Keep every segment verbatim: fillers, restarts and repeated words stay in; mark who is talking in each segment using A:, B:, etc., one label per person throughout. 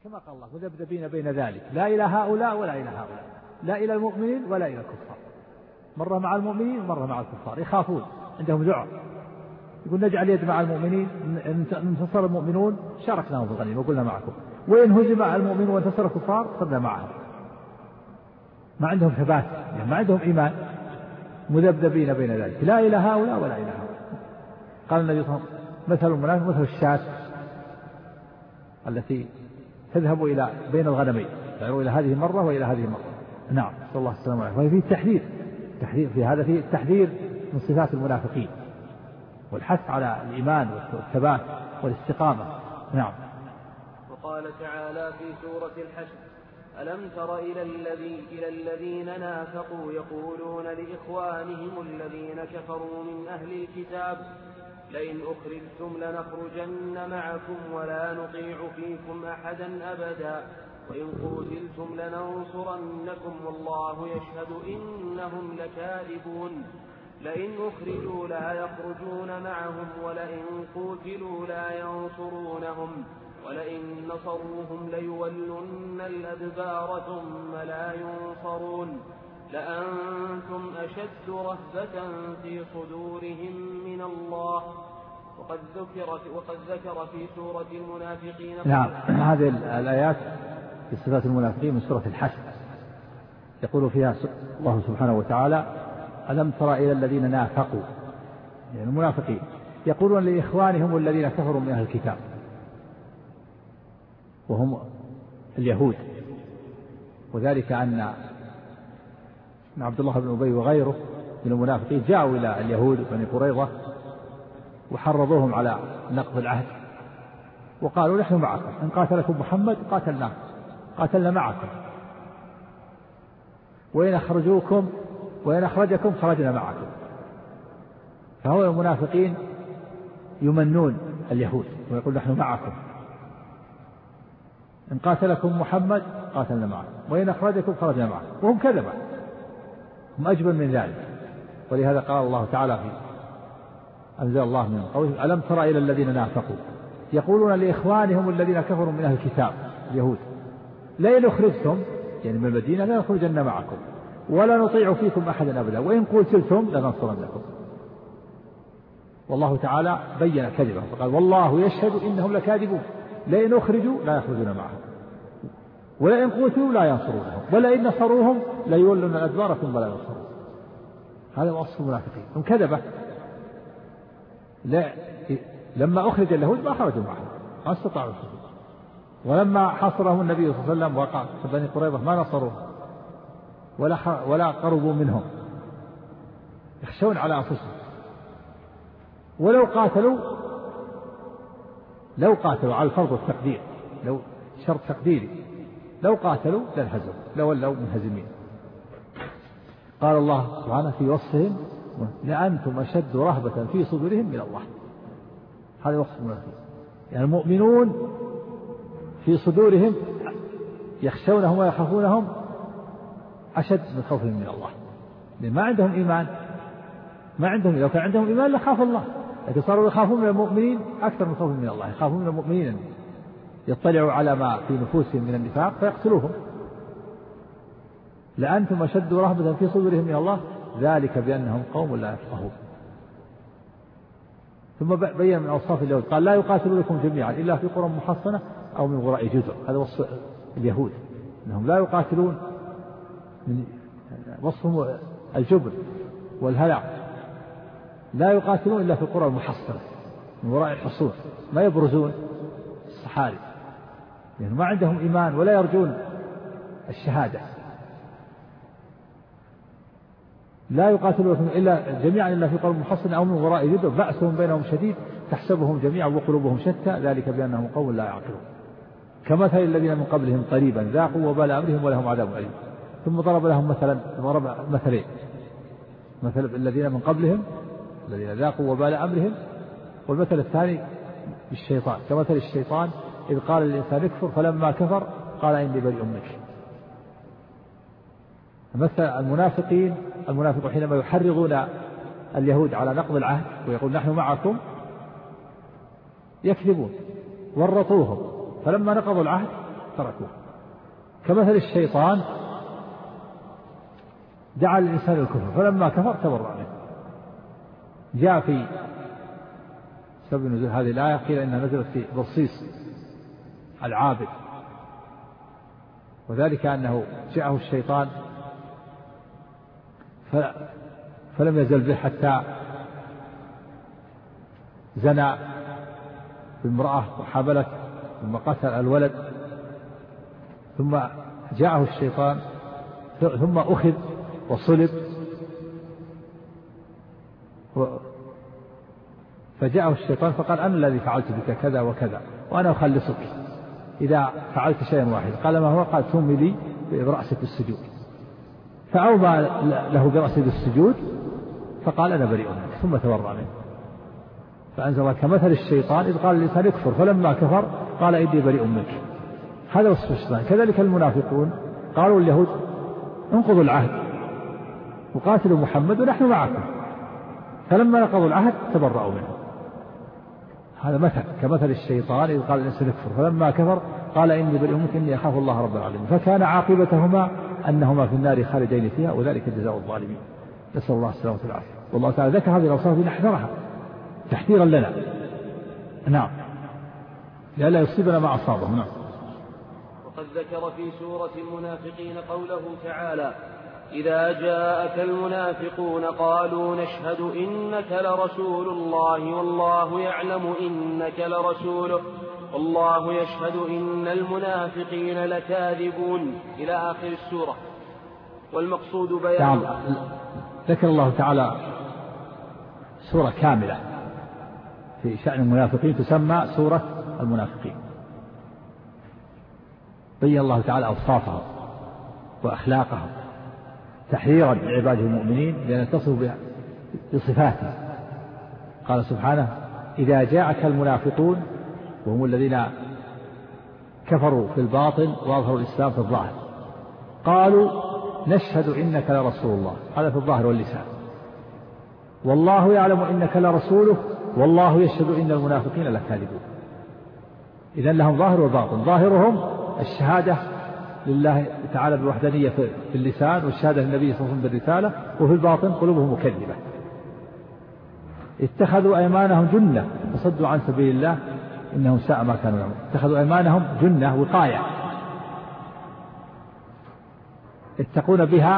A: كما قال الله مذبذبين بين ذلك لا إلى هؤلاء ولا إلى هؤلاء، لا إلى المؤمنين ولا إلى الكفار، مرة مع المؤمنين ومرة مع الكفار، يخافون عندهم ذعر، يقول نجعل يد مع المؤمنين، إن انتصر المؤمنون شاركناهم في الغنيمة وقلنا معكم، وإن هزم المؤمنون وانتصر الكفار صرنا معهم. ما عندهم ثبات، يعني ما عندهم إيمان، مذبذبين بين ذلك لا إلى هؤلاء ولا إلى هؤلاء. قال النبي صلى الله عليه وسلم مثل المنافق مثل الشاة التي تذهب إلى بين الغنمين، يعني إلى هذه مرة وإلى هذه مرة. نعم صلى الله عليه وسلم. وفي التحذير تحذير في هذا، في التحذير من صفات المنافقين والحث على الإيمان والثبات والاستقامة. نعم.
B: وقال تعالى في سورة الحشر: ألم تر إلى, الذي إلى الذين نافقوا يقولون لإخوانهم الذين كفروا من أهل الكتاب لئن أخرجتم لنخرجن معكم ولا نطيع فيكم أحدا أبدا وإن قتلتم لننصرنكم والله يشهد إنهم لكاذبون لئن أخرجوا لا يخرجون معهم ولئن قتلوا لا ينصرونهم ولئن نصروهم ليولن الأدبار ثم لا ينصرون لأنتم أشد رهبة في صدورهم من الله. وقد ذكر وقد ذكر في سورة المنافقين.
A: نعم، هذه الآيات في صفات المنافقين من سورة الحشر يقول فيها الله سبحانه وتعالى: ألم تر إلى الذين نافقوا، يعني المنافقين يقولون لإخوانهم الذين كفروا من أهل الكتاب وهم اليهود، وذلك أن عبد الله بن أبي وغيره من المنافقين جاءوا إلى اليهود بني قريظة وحرضوهم على نقض العهد وقالوا: نحن معكم، إن قاتلكم محمد قاتلنا قاتلنا معكم، وإن أخرجوكم وإن أخرجكم خرجنا معكم. فهو المنافقين يمنون اليهود ويقول: نحن معكم، إن قاتلكم محمد قاتلنا معكم، وإن أخرجكم خرجنا معكم، وهم كذبة، هم أجبن من ذلك. ولهذا قال الله تعالى في أنزل الله من قوله: ألم تر إلى الذين نافقوا يقولون لإخوانهم الذين كفروا من أهل الكتاب اليهود لئن أخرجتم، يعني من المدينة، لا نخرجن معكم ولا نطيع فيكم أحدا أبدا وإن قتلتم لننصرنكم. والله تعالى بين كذبه فقال: والله يشهد إنهم لكاذبون لئن أخرجوا لا يخرجون معهم ولئن قتلوا لا ينصرونهم ولئن نصروهم ليولون الأدبار ثم لا ينصرون. هذا وصف المنافقين، هم كذبة. لا لما أخرج اليهود ما خرجوا معهم، ما استطاعوا الخروج، ولما حصرهم النبي صلى الله عليه وسلم وقع في بني قريظة ما نصروه ولا ولا قربوا منهم، يخشون على أنفسهم. ولو قاتلوا لو قاتلوا على الفرض والتقدير، لو شرط تقديري، لو قاتلوا لانهزموا لولوا منهزمين. قال الله سبحانه في وصفهم: لأنتم أشد رهبة في صدورهم من الله. هذا وصف المنافقين، يعني المؤمنون في صدورهم يخشونهم ويخافونهم أشد من خوفهم من الله، لأن ما عندهم إيمان، ما عندهم لو كان عندهم إيمان لخاف الله، لكن صاروا يخافون من المؤمنين أكثر من خوفهم من الله، يخافون من المؤمنين يطلعوا على ما في نفوسهم من النفاق فيقتلوهم. لأنتم أشد رهبة في صدورهم من الله ذلك بأنهم قوم لا يفقهون. ثم بين من أوصاف اليهود قال: لا يقاتلونكم جميعا إلا في قرى محصنة أو من وراء جدر. هذا وصف اليهود، أنهم لا يقاتلون، من وصفهم الجبن والهلع، لا يقاتلون إلا في القرى المحصنة من وراء الحصون، ما يبرزون الصحاري لأنه يعني ما عندهم إيمان ولا يرجون الشهادة. لا يقاتلونكم إلا جميعا إلا في قرى محصنة أو من وراء جدر بأسهم بينهم شديد تحسبهم جميعا وقلوبهم شتى ذلك بأنهم قوم لا يعقلون كمثل الذين من قبلهم قريبا ذاقوا وبال أمرهم ولهم عذاب أليم. ثم ضرب لهم مثلا ضرب مثلين: مثل الذين من قبلهم الذين ذاقوا وبال أمرهم، والمثل الثاني بالشيطان كمثل الشيطان إذ قال للإنسان اكفر فلما كفر قال إني بريء منك. مثل المنافقين المنافق حينما يحرضون اليهود على نقض العهد ويقول: نحن معكم، يكذبون، ورطوهم، فلما نقضوا العهد تركوه. كمثل الشيطان دعا الإنسان الكفر فلما كفر تبرأ منه. جاء في سبب نزول هذه الآية قيل إنها نزلت في برصيص العابد، وذلك أنه جاءه الشيطان فلم يزل به حتى زنى بامرأة وحبلت ثم قتل الولد، ثم جاءه الشيطان ثم أخذ وصلب، فجاءه الشيطان فقال أنا الذي فعلت بك كذا وكذا وأنا أخلصك إذا فعلت شيئا واحدا. قال ما هو؟ قال تومي لي برأسك السجود، فأومى له برأسه بالسجود فقال أنا بريء منك ثم تبرأ منه. فأنزل الله كمثل الشيطان إذ قال الإنسان اكفر فلما كفر قال إني بريء منك. هذا وصف الشيطان. كذلك المنافقون قالوا اليهود انقضوا العهد وقاتلوا محمد ونحن معكم، فلما نقضوا العهد تبرأوا منه. هذا مثل كمثل الشيطان إذ قال الإنسان اكفر فلما كفر قال إني بريء منك إني أخاف الله رب العالمين، فكان عاقبتهما أنهما في النار خالدين فيها وذلك جزاء الظالمين. نسأل الله السلامة والعافية. والله تعالى ذكر هذه الأوصاف لنحذرها تحذيرا لنا، نعم، لئلا يصيبنا ما أصابه. نعم.
B: وقد ذكر في سورة المنافقين قوله تعالى إذا جاءك المنافقون قالوا نشهد إنك لرسول الله والله يعلم إنك لرسوله والله يشهد إن المنافقين لكاذبون إلى آخر السورة. والمقصود بيان
A: ذكر الله تعالى سورة كاملة في شأن المنافقين تسمى سورة المنافقين، بين الله تعالى أوصافهم وأخلاقهم تحذيرا لعباده المؤمنين لأن يتصفوا بصفاته. قال سبحانه إذا جاءك المنافقون وهم الذين كفروا في الباطن وأظهروا الإسلام في الظاهر قالوا نشهد إنك لرسول الله، هذا في الظاهر واللسان، والله يعلم إنك لرسوله والله يشهد إن المنافقين لكاذبون. إذن لهم ظاهر وباطن، ظاهرهم الشهادة لله تعالى بالوحدانية في اللسان والشهادة للنبي صلى الله عليه وسلم بالرسالة، وفي الباطن قلوبهم مكذبة. اتخذوا أيمانهم جنة فصدوا عن سبيل الله إنهم ساء ما كانوا يعملون. اتخذوا أيمانهم جنة وقاية يتقون بها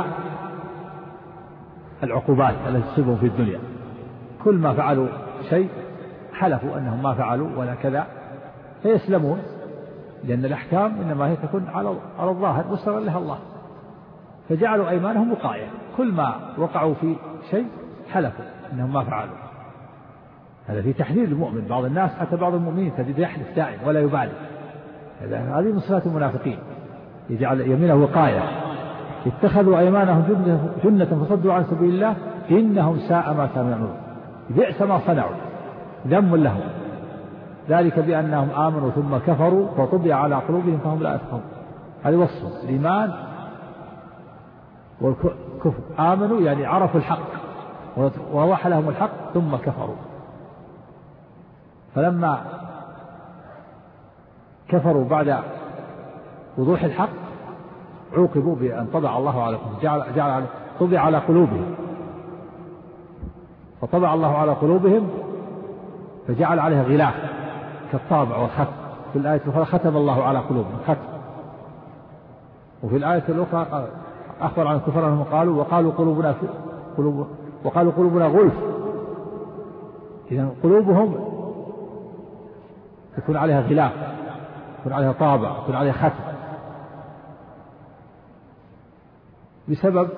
A: العقوبات التي تصيبهم في الدنيا، كل ما فعلوا شيء حلفوا أنهم ما فعلوا ولا كذا فيسلمون، لأن الأحكام إنما هي تكون على على الظاهر وسر لها الله، فجعلوا أيمانهم وقاية، كل ما وقعوا في شيء حلفوا أنهم ما فعلوا. هذا في تحذير المؤمن. بعض الناس حتى بعض المؤمنين تجد يحلف دائم ولا يبالي، هذه من صفات المنافقين، يجعل يمينه وقاية. اتخذوا أيمانهم جنة, جنة فصدوا عن سبيل الله إنهم ساء ما كانوا يعملون، بئس ما صنعوا ذم لهم، ذلك بأنهم آمنوا ثم كفروا فطبع على قلوبهم فهم لا يفقهون. هذا وصف الإيمان والكفر. آمنوا يعني عرفوا الحق ووضح لهم الحق ثم كفروا، فلما كفروا بعد وضوح الحق عوقبوا بأن طبع الله على قلوبهم، جعل, جعل طبع على قلوبهم، فطبع الله على قلوبهم فجعل عليها غلاف كالطابع والختم. في الآية الأخرى ختم الله على قلوبهم ختم، وفي الآية الأخرى أخبر عن الكفار أنهم قالوا وقالوا قلوبنا في قلوب وقالوا قلوبنا غلف. إذا قلوبهم يكون عليها غلاف، يكون عليها طابع، يكون عليها ختم بسبب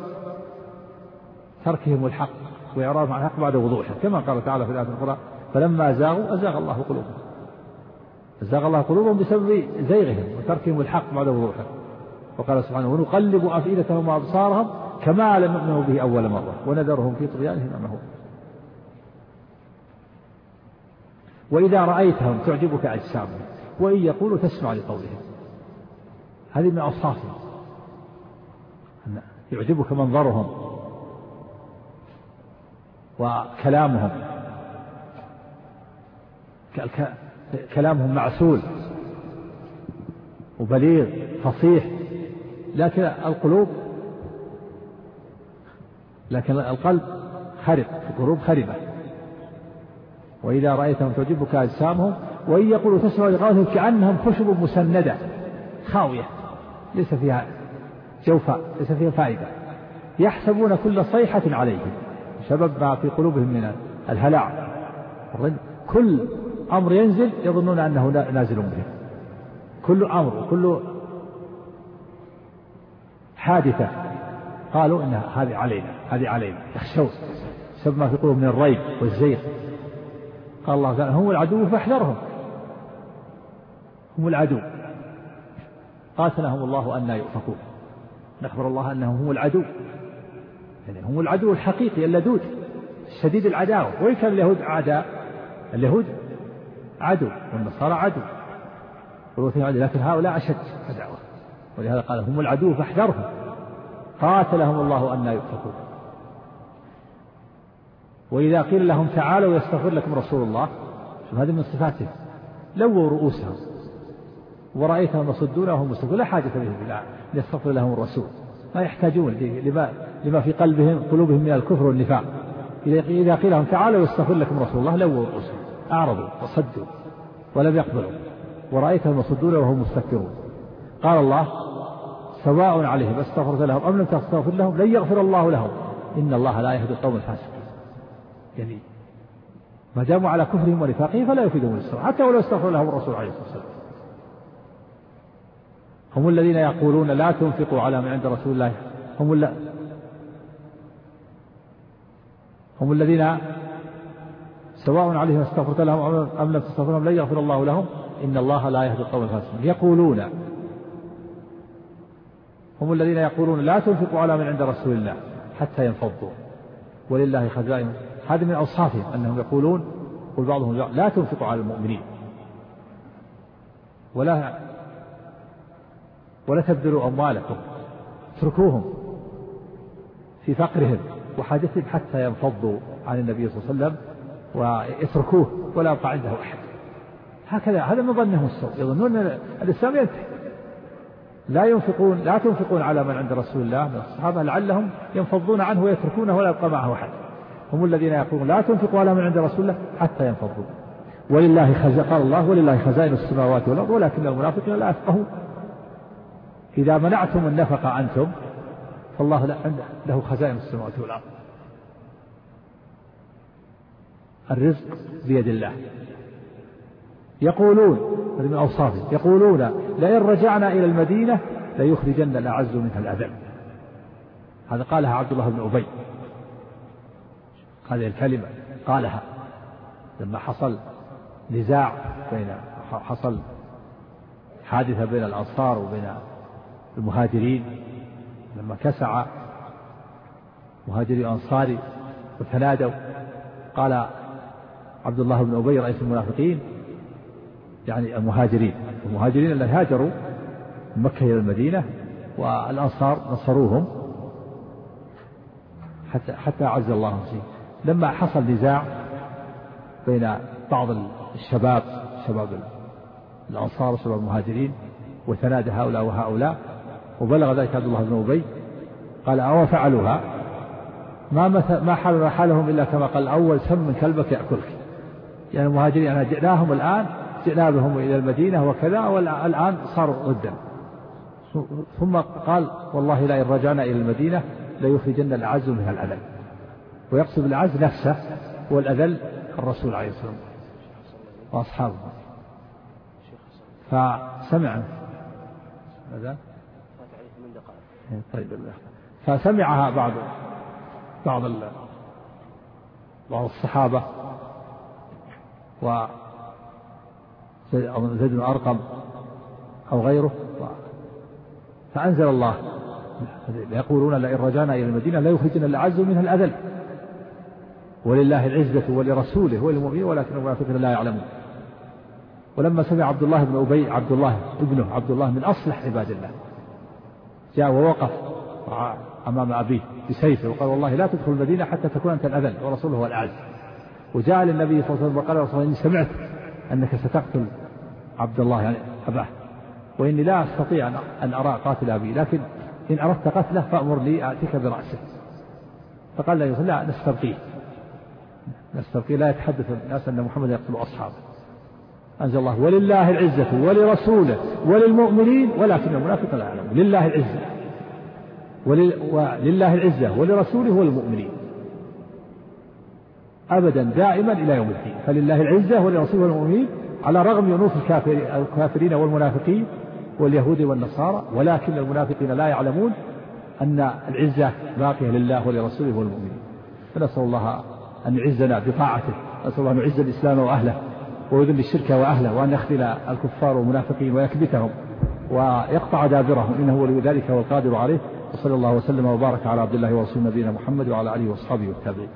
A: تركهم الحق وإعراضهم عن الحق بعد وضوحه، كما قال تعالى في الآية الأخرى فلما زاغوا أزاغ الله قلوبهم. أزاغ الله قلوبهم بسبب زيغهم وتركهم الحق بعد وضوحه. وقال سبحانه ونقلب أفئدتهم وأبصارهم كما لم يؤمنوا به أول مرة ونذرهم في طغيانهم يعمهون. وإذا رأيتهم تعجبك أجسامهم وإن يقولوا تسمع لقولهم. هذه من أوصافهم، يعجبك منظرهم وكلامهم، كلامهم معسول وبليغ فصيح، لكن القلوب لكن القلب خرب، القلوب خربة. وإذا رأيتهم تعجبك أجسامهم وإن يقولوا تسمع لقولهم كأنهم خشب مسندة خاوية ليس فيها جوفاء، ليس فيها فائدة. يحسبون كل صيحة عليهم، سبب ما في قلوبهم من الهلع. كل أمر ينزل يظنون أنه نازل بهم، كل أمر وكل حادثة قالوا إن هذه علينا هذه علينا، يخشون سبب ما في قلوبهم من الريب والزيغ. قال الله تعالى هم العدو فاحذرهم، هم العدو قاتلهم الله أن يؤفكون. نخبر الله أنهم هم العدو، يعني هم العدو الحقيقي اللدود شديد العداوة. وإن كان اليهود أعداء، اليهود عدو والنصارى عدو، لكن هؤلاء أشد عداوة، ولهذا قال هم العدو فاحذرهم قاتلهم الله أن يؤفكون. وإذا قيل لهم تعالوا يستغفر لكم رسول الله، هذه من صفاته، لووا رؤوسهم ورأيتهم يصدون وهم مستكبرون، لا حاجة بهم بالله يستغفر لهم الرسول، ما يحتاجون لما, لما في قلبهم قلوبهم من الكفر والنفاق. إذا قيل لهم تعالوا يستغفر لكم رسول الله لووا رؤوسهم، أعرضوا وصدوا ولم يقبلوا، ورأيتهم يصدون وهم مستكبرون. قال الله سواء عليهم استغفرت لهم أم لم تستغفر لهم لن يغفر الله لهم إن الله لا يهدي القوم الفاسقين. يعني ما داموا على كفرهم ونفاقهم فلا يفيدهم الاستغفار حتى ولو استغفر لهم الرسول عليه الصلاة والسلام. هم الذين يقولون لا تنفقوا على من عند رسول الله، هم الل... هم الذين سواء عليهم استغفرت لهم أم لم تستغفر لهم لن يغفر الله لهم إن الله لا يهدي القوم الفاسقين. يقولون هم الذين يقولون لا تنفقوا على من عند رسول الله حتى ينفضوا ولله خزائن. هذا من أوصافهم أنهم يقولون، قل بعضهم لا تنفقوا على المؤمنين ولا ولا تبذلوا أموالكم، اتركوهم في فقرهم وحاجتهم حتى ينفضوا عن النبي صلى الله عليه وسلم ويتركوه ولا يبقى عنده أحد. هكذا هذا من ظنهم السوء، يظنون الإسلام ينتهي. لا ينفقون لا تنفقون على من عند رسول الله من الصحابة لعلهم ينفضون عنه ويتركونه ولا يبقى معه أحد. هم الذين يقولون لا تنفقوا على من عند رسول الله حتى ينفضوا ولله خزائن، قال الله ولله خزائن السماوات والأرض ولكن المنافقين لا يفقهون. إذا منعتم النفقة أنتم فالله له خزائن السماوات والأرض. الرزق بيد الله. يقولون من أوصافهم يقولون لئن رجعنا إلى المدينة ليخرجن الأعز منها الأذل. هذا قالها عبد الله بن أبي، هذه الكلمة قالها لما حصل نزاع بين حصل حادثة بين الأنصار وبين المهاجرين، لما كسع مهاجري أنصاري وتنادوا، قال عبد الله بن أبي رئيس المنافقين يعني المهاجرين المهاجرين الذين هاجروا من مكة إلى المدينة والأنصار نصروهم حتى حتى أعز الله فيه. لما حصل نزاع بين بعض الشباب شباب الأنصار وشباب المهاجرين وتنادى هؤلاء وهؤلاء وبلغ ذلك عبد الله بن أبي قال أو فعلوها ما ما حال حالهم إلا كما قال الأول سم من كلبك يأكلك. يعني المهاجرين أنا جئناهم الآن جئنا بهم إلى المدينة وكذا والآن صاروا ضدا. ثم قال والله لا إن رجعنا إلى المدينة ليخرجن الأعز منها الأذل، ويقصد الأعز نفسه والأذل الرسول عليه الصلاة والسلام وأصحابه. فسمع ماذا؟ طيب فسمعها بعض بعض بعض الصحابة و زيد بن أرقم أو غيره، فأنزل الله يقولون لئن رجعنا إلى المدينة لا يخرجن الأعز منها الأذل ولله العزة ولرسوله وللمؤمنين ولكن المنافقين لا يعلمون. ولما سمع عبد الله بن أبي عبد الله ابنه عبد الله من أصلح عباد الله جاء ووقف أمام أبيه بسيفه وقال والله لا تدخل المدينة حتى تكون أنت الأذل ورسوله هو الأعز. وجاء للنبي صلى الله عليه وسلم وقال رسول الله إني سمعت أنك ستقتل عبد الله يعني أباه وإني لا أستطيع أن أرى قاتل أبي، لكن إن أردت قتله فأمر لي آتيك برأسه. فقال لا لا نستبقيه نستبقيه لا يتحدث الناس أن محمد يقتل أصحابه. أنزل الله ولله العزة ولرسوله وللمؤمنين ولكن المنافق لا يعلمون. لله العزة ولله العزة ولرسوله وللمؤمنين أبدا دائما إلى يوم الدين. فلله العزة ولرسوله والمؤمنين على رغم ينوف الكافرين والمنافقين واليهود والنصارى، ولكن المنافقين لا يعلمون أن العزة باقية لله ولرسوله والمؤمنين. فنسأل الله أن يعزنا بطاعته، نسأل الله أن يعز الإسلام وأهله ويذل الشرك وأهله، وأن يخذل الكفار والمنافقين ويكبتهم ويقطع دابرهم، إنه ولي ذلك والقادر عليه. وصلى الله وسلم وبارك على عبد الله ورسول نبينا محمد وعلى آله وأصحابه والتابعين.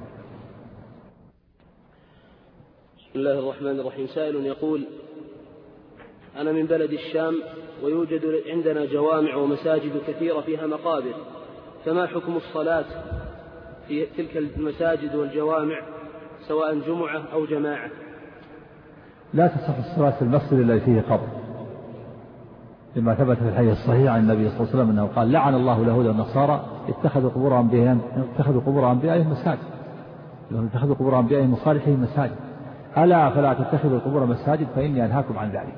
B: بسم الله الرحمن الرحيم. سائل يقول: أنا من بلد الشام ويوجد عندنا جوامع ومساجد كثيرة فيها مقابر، فما حكم الصلاة في تلك المساجد والجوامع سواء جمعة أو جماعة؟
A: لا تصح الصلاة في المسجد الذي فيه قبر، لما ثبت في الحديث الصحيح عن النبي صلى الله عليه وسلم أنه قال: لعن الله اليهود والنصارى اتخذوا قبور أنبيائهم اتخذوا قبور أنبيائهم مساجد، اتخذوا قبور أنبيائهم وصالحهم مساجد، ألا فلا تتخذوا القبور مساجد فإني أنهاكم عن ذلك.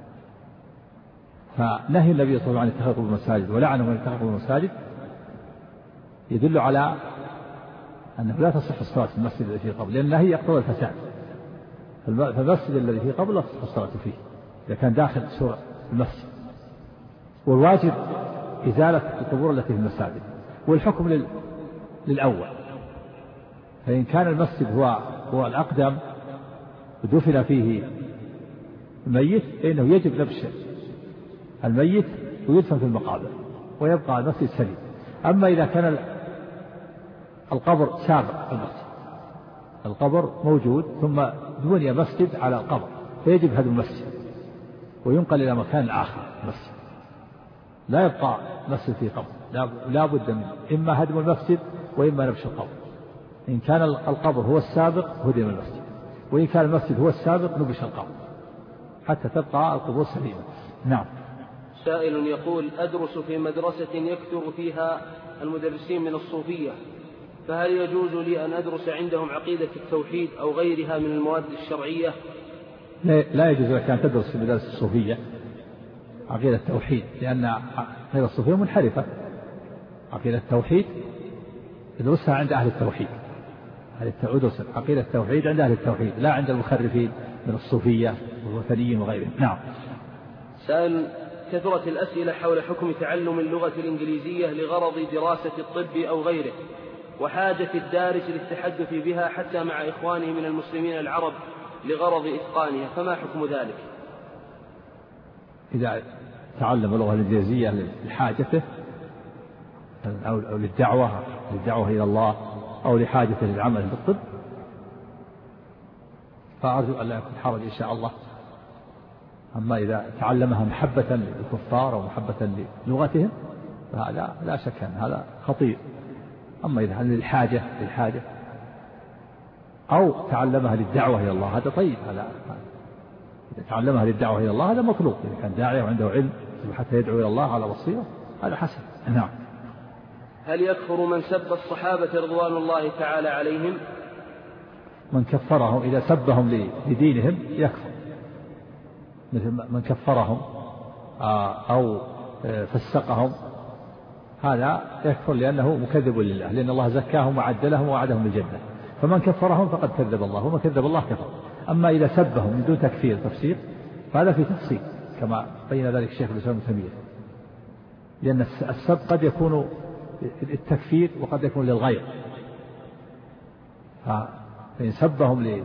A: فنهي النبي صلى الله عليه وسلم عن اتخاذ القبور مساجد ولعنه من اتخذ القبور مساجد يدل على أنه لا تصح الصلاة في المسجد الذي فيه قبر، لأن النهي يقتضي الفساد. فالمسجد الذي فيه قبر لا تصح الصلاة فيه إذا كان داخل سور المسجد، والواجب إزالة القبور التي في المساجد. والحكم لل... للأول، فإن كان المسجد هو هو الأقدم ودفن فيه الميت فإنه يجب لبس الميت ويدفن في المقابر ويبقى المسجد سليم. أما إذا كان القبر سابق المسجد، القبر موجود ثم بني مسجد على القبر، فيجب هدم المسجد وينقل إلى مكان آخر مسجد، لا يبقى مسجد في قبر، لا بد من إما هدم المسجد وإما نبش القبر. إن كان القبر هو السابق هدم المسجد، وإن كان المسجد هو السابق نبش القبر حتى تبقى القبور سليمة. نعم.
B: سائل يقول: أدرس في مدرسة يكثر فيها المدرسين من الصوفية، فهل يجوز لي أن أدرس عندهم عقيدة التوحيد أو غيرها من المواد الشرعية؟
A: لا يجوز لك أن تدرس في مدارس الصوفية عقيدة التوحيد، لأن عقيدة الصوفية منحرفة. عقيدة التوحيد تدرسها عند أهل التوحيد، ادرس عقيدة التوحيد عند أهل التوحيد لا عند المخرفين من الصوفية والوثنيين وغيرهم. نعم.
B: سائل: كثرت الأسئلة حول حكم تعلم اللغة الإنجليزية لغرض دراسة الطب أو غيره، وحاجة الدارس للتحدث بها حتى مع إخوانه من المسلمين العرب لغرض إتقانها، فما حكم ذلك؟
A: إذا تعلم اللغة الإنجليزية لحاجته أو للدعوة للدعوة إلى الله أو لحاجته للعمل بالطب فأرجو أن لا يكون حرج إن شاء الله. أما إذا تعلمها محبة للكفار أو محبة للغتهم فهذا لا شك أن هذا خطير. أما إذا للحاجة للحاجة أو تعلمها للدعوة إلى الله هذا طيب، هذا إذا تعلمها للدعوة إلى الله هذا مطلوب، إذا كان داعية وعنده علم حتى يدعو إلى الله على بصيرة هذا حسن. نعم.
B: هل يكفر من سب الصحابة رضوان الله تعالى عليهم؟
A: من كفرهم إذا سبهم لدينهم يكفر، مثل من كفرهم أو فسقهم هذا يكفر لأنه مكذب لله، لأن الله زكاهم وعدلهم ووعدهم بالجنة. فمن كفرهم فقد كذب الله، ومن كذب الله كفر. أما إذا سبهم من دون تكفير تفسير فهذا في تفصيل كما بين ذلك الشيخ الإسلام ابن تيمية، لأن السب قد يكون التكفير وقد يكون للغير، فإن سبهم ل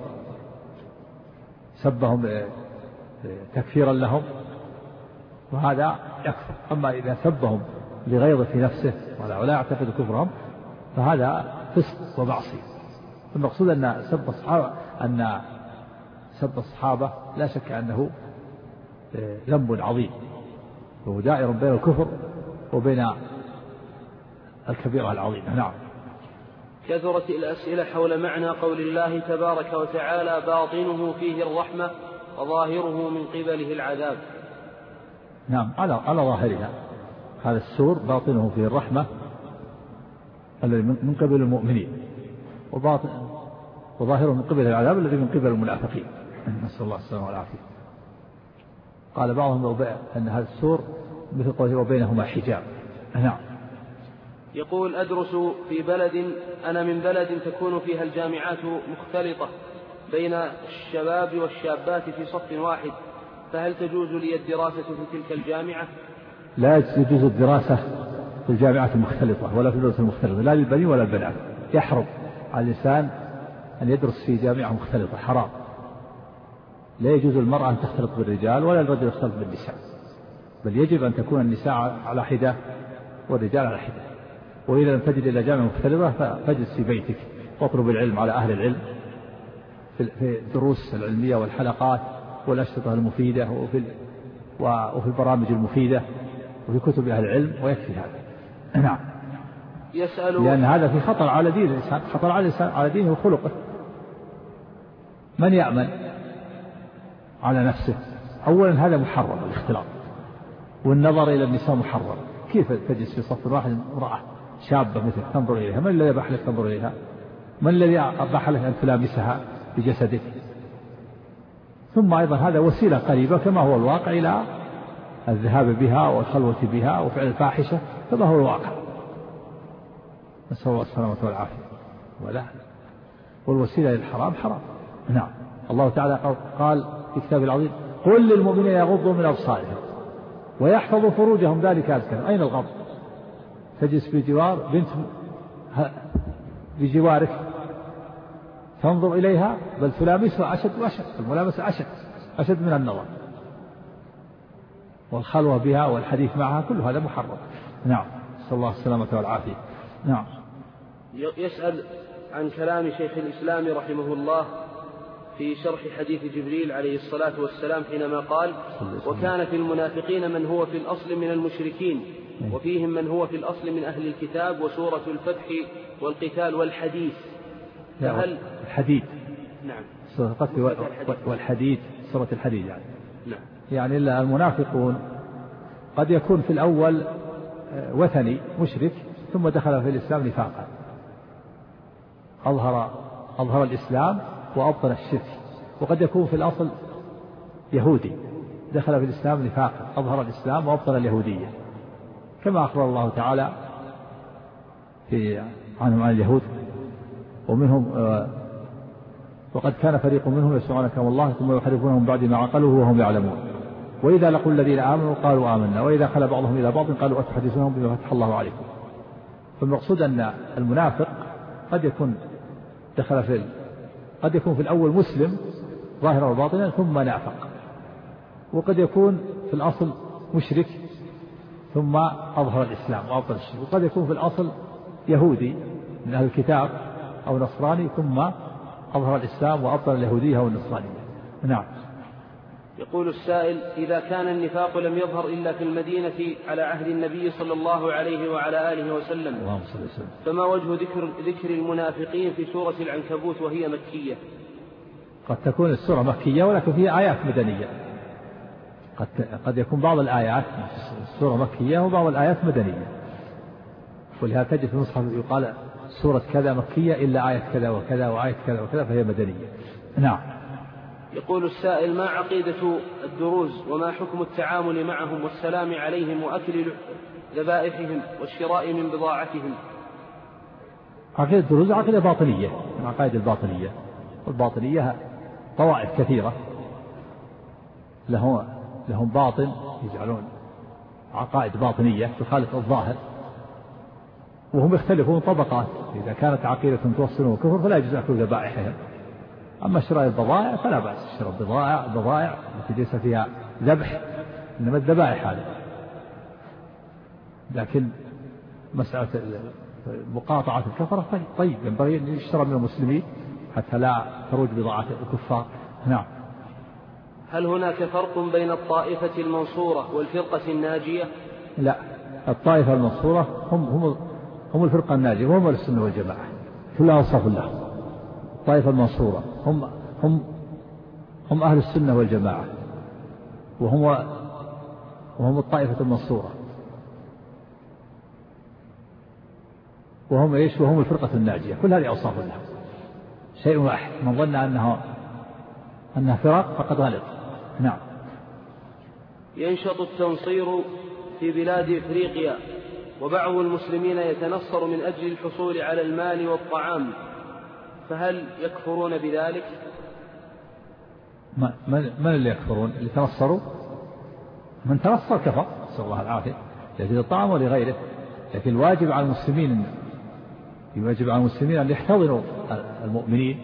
A: سبهم تكفيرا لهم وهذا يكفر. أما إذا سبهم لغيظ في نفسه ولا يعتقد كفرهم فهذا فسق ومعصية. المقصود أن سب الصحابة أن سب الصحابة لا شك أنه ذنب عظيم، وهو دائر بين الكفر وبين الكبيرة العظيمة. نعم.
B: كثرت الأسئلة حول معنى قول الله تبارك وتعالى: باطنه فيه الرحمة وظاهره من قبله العذاب.
A: نعم على على ظاهرها. هذا السور باطنه فيه الرحمة الذي من قبل المؤمنين، وباطن وظاهره من قبل العذاب الذي من قبل المنافقين، نسأل الله السلامة والعافية. قال بعضهم أن هذا السور مثل قوله وبينهما حجاب. نعم.
B: يقول أدرس في بلد أنا من بلد تكون فيها الجامعات مختلطة بين الشباب والشابات في صف واحد، فهل تجوز لي الدراسة في تلك الجامعة؟
A: لا يجوز الدراسة في الجامعات المختلطة ولا في الدروس المختلطة، لا للبنين ولا البنات. يحرم على الإنسان أن يدرس في جامعة مختلطة، حرام. لا يجوز المرأة أن تختلط بالرجال ولا الرجل يختلط بالنساء، بل يجب أن تكون النساء على حدة والرجال على حدة. وإذا لم تجد إلا جامعة مختلطة فاجلس في بيتك واطلب العلم على أهل العلم في الدروس العلمية والحلقات والأشرطة المفيدة وفي وفي البرامج المفيدة وفي كتب أهل العلم، ويكفي هذا. نعم.
B: يسأل
A: لأن هذا في خطر على دين الإنسان، خطر على الإنسان على دينه وخلقه. من يأمن على نفسه؟ أولا هذا محرم الاختلاط، والنظر إلى النساء محرم. كيف تجلس في صف واحد امرأة شابة مثل تنظر إليها؟ من الذي أباح لك تنظر إليها؟ من الذي أباح لك أن تلامسها بجسدك؟ ثم أيضا هذا وسيلة قريبة كما هو الواقع إلى الذهاب بها والخلوة بها وفعل الفاحشة كما هو الواقع، نسأل الله السلامة والعافية. ولا والوسيلة للحرام حرام. نعم. الله تعالى قال في كتابه العظيم قل للمؤمنين يغضوا من أبصارهم ويحفظوا فروجهم ذلك أزكى. أين الغض؟ تجلس بجوار بنت بجوارك تنظر إليها بل تلامسها أشد وأشد، الملامسة أشد أشد من النظر، والخلوة بها والحديث معها كل هذا محرم. نعم. نسأل الله السلامة والعافية. نعم.
B: يسأل عن كلام شيخ الإسلام رحمه الله في شرح حديث جبريل عليه الصلاة والسلام حينما قال وكان في المنافقين من هو في الأصل من المشركين وفيهم من هو في الأصل من أهل الكتاب وسورة الفتح والقتال والحديث. فهل
A: الحديد؟
B: نعم.
A: سورة الفتح والحديد، سورة الحديد يعني.
B: نعم.
A: يعني المنافقون قد يكون في الأول وثني مشرك ثم دخل في الإسلام نفاقا، أظهر أظهر الإسلام وأبطن الشرك. وقد يكون في الأصل يهودي دخل في الإسلام نفاقا، أظهر الإسلام وأبطن اليهودية، كما أخبر الله تعالى في عنهم عن اليهود ومنهم وقد كان فريق منهم يسمعون كلام الله ثم يحرفونهم بعد ما عقلوه وهم يعلمون وإذا لقوا الذين آمنوا قالوا آمنا وإذا خلا بعضهم إلى بعض قالوا أتحدثونهم بما فتح الله عليكم. فالمقصود أن المنافق قد يكون دخل في قد يكون في الأول مسلم ظاهرا وباطنا ثم نافق، وقد يكون في الأصل مشرك ثم أظهر الإسلام وأبطن الشرك، وقد يكون في الأصل يهودي من أهل الكتاب أو نصراني ثم أظهر الإسلام وأبطن اليهودية والنصرانية. نعم.
B: يقول السائل إذا كان النفاق لم يظهر إلا في المدينة على عهد النبي صلى الله عليه وعلى آله وسلم، فما وجه ذكر, ذكر المنافقين في سورة العنكبوت وهي مكية؟
A: قد تكون السورة مكية ولكن فيها آيات مدنية، قد, قد يكون بعض الآيات السورة مكية وبعض الآيات مدنية، ولهذا تجد في المصحف يقال سورة كذا مكية إلا آية كذا وكذا وآية كذا وكذا فهي مدنية. نعم.
B: يقول السائل ما عقيدة الدروز وما حكم التعامل معهم والسلام عليهم وأكل ذبائحهم والشراء من بضاعتهم؟
A: عقيدة الدروز عقيدة باطنية من عقائد الباطنية، والباطنية طوائف كثيرة لهم لهم باطن يجعلون عقائد باطنية تخالف الظاهر، وهم يختلفون طبقات. إذا كانت عقيدة توصلهم كفر فلا يجوز أكل ذبائحهم، أما شراء البضائع فلا بأس، شراء البضائع بضائع التي ليس فيها ذبح، إنما الذبائح هذه. لكن مسألة مقاطعة الكفرة طيب ينبغي أن يشترى من المسلمين حتى لا تروج بضاعة الكفار. نعم.
B: هل هناك فرق بين الطائفة المنصورة والفرقة الناجية؟
A: لا، الطائفة المنصورة هم هم هم الفرقة الناجية وهم السنة والجماعة كلها صف لهم. الطائفة المنصورة هم هم هم أهل السنة والجماعة، وهم وهم الطائفة المنصورة، وهم إيش؟ وهم الفرقة الناجية. كل هذه أوصاف لها، شيء واحد. من ظن أنها أنها فرق فقد غلط. نعم.
B: ينشط التنصير في بلاد إفريقيا، وبعض المسلمين يتنصر من أجل الحصول على المال والطعام، فهل يكفرون بذلك؟
A: من اللي يكفرون؟ اللي تنصروا؟ من تنصر كفر، نسأل الله العافية، يزيد الطعام ولغيره. لكن الواجب على المسلمين يواجب على المسلمين أن يحتضنوا المؤمنين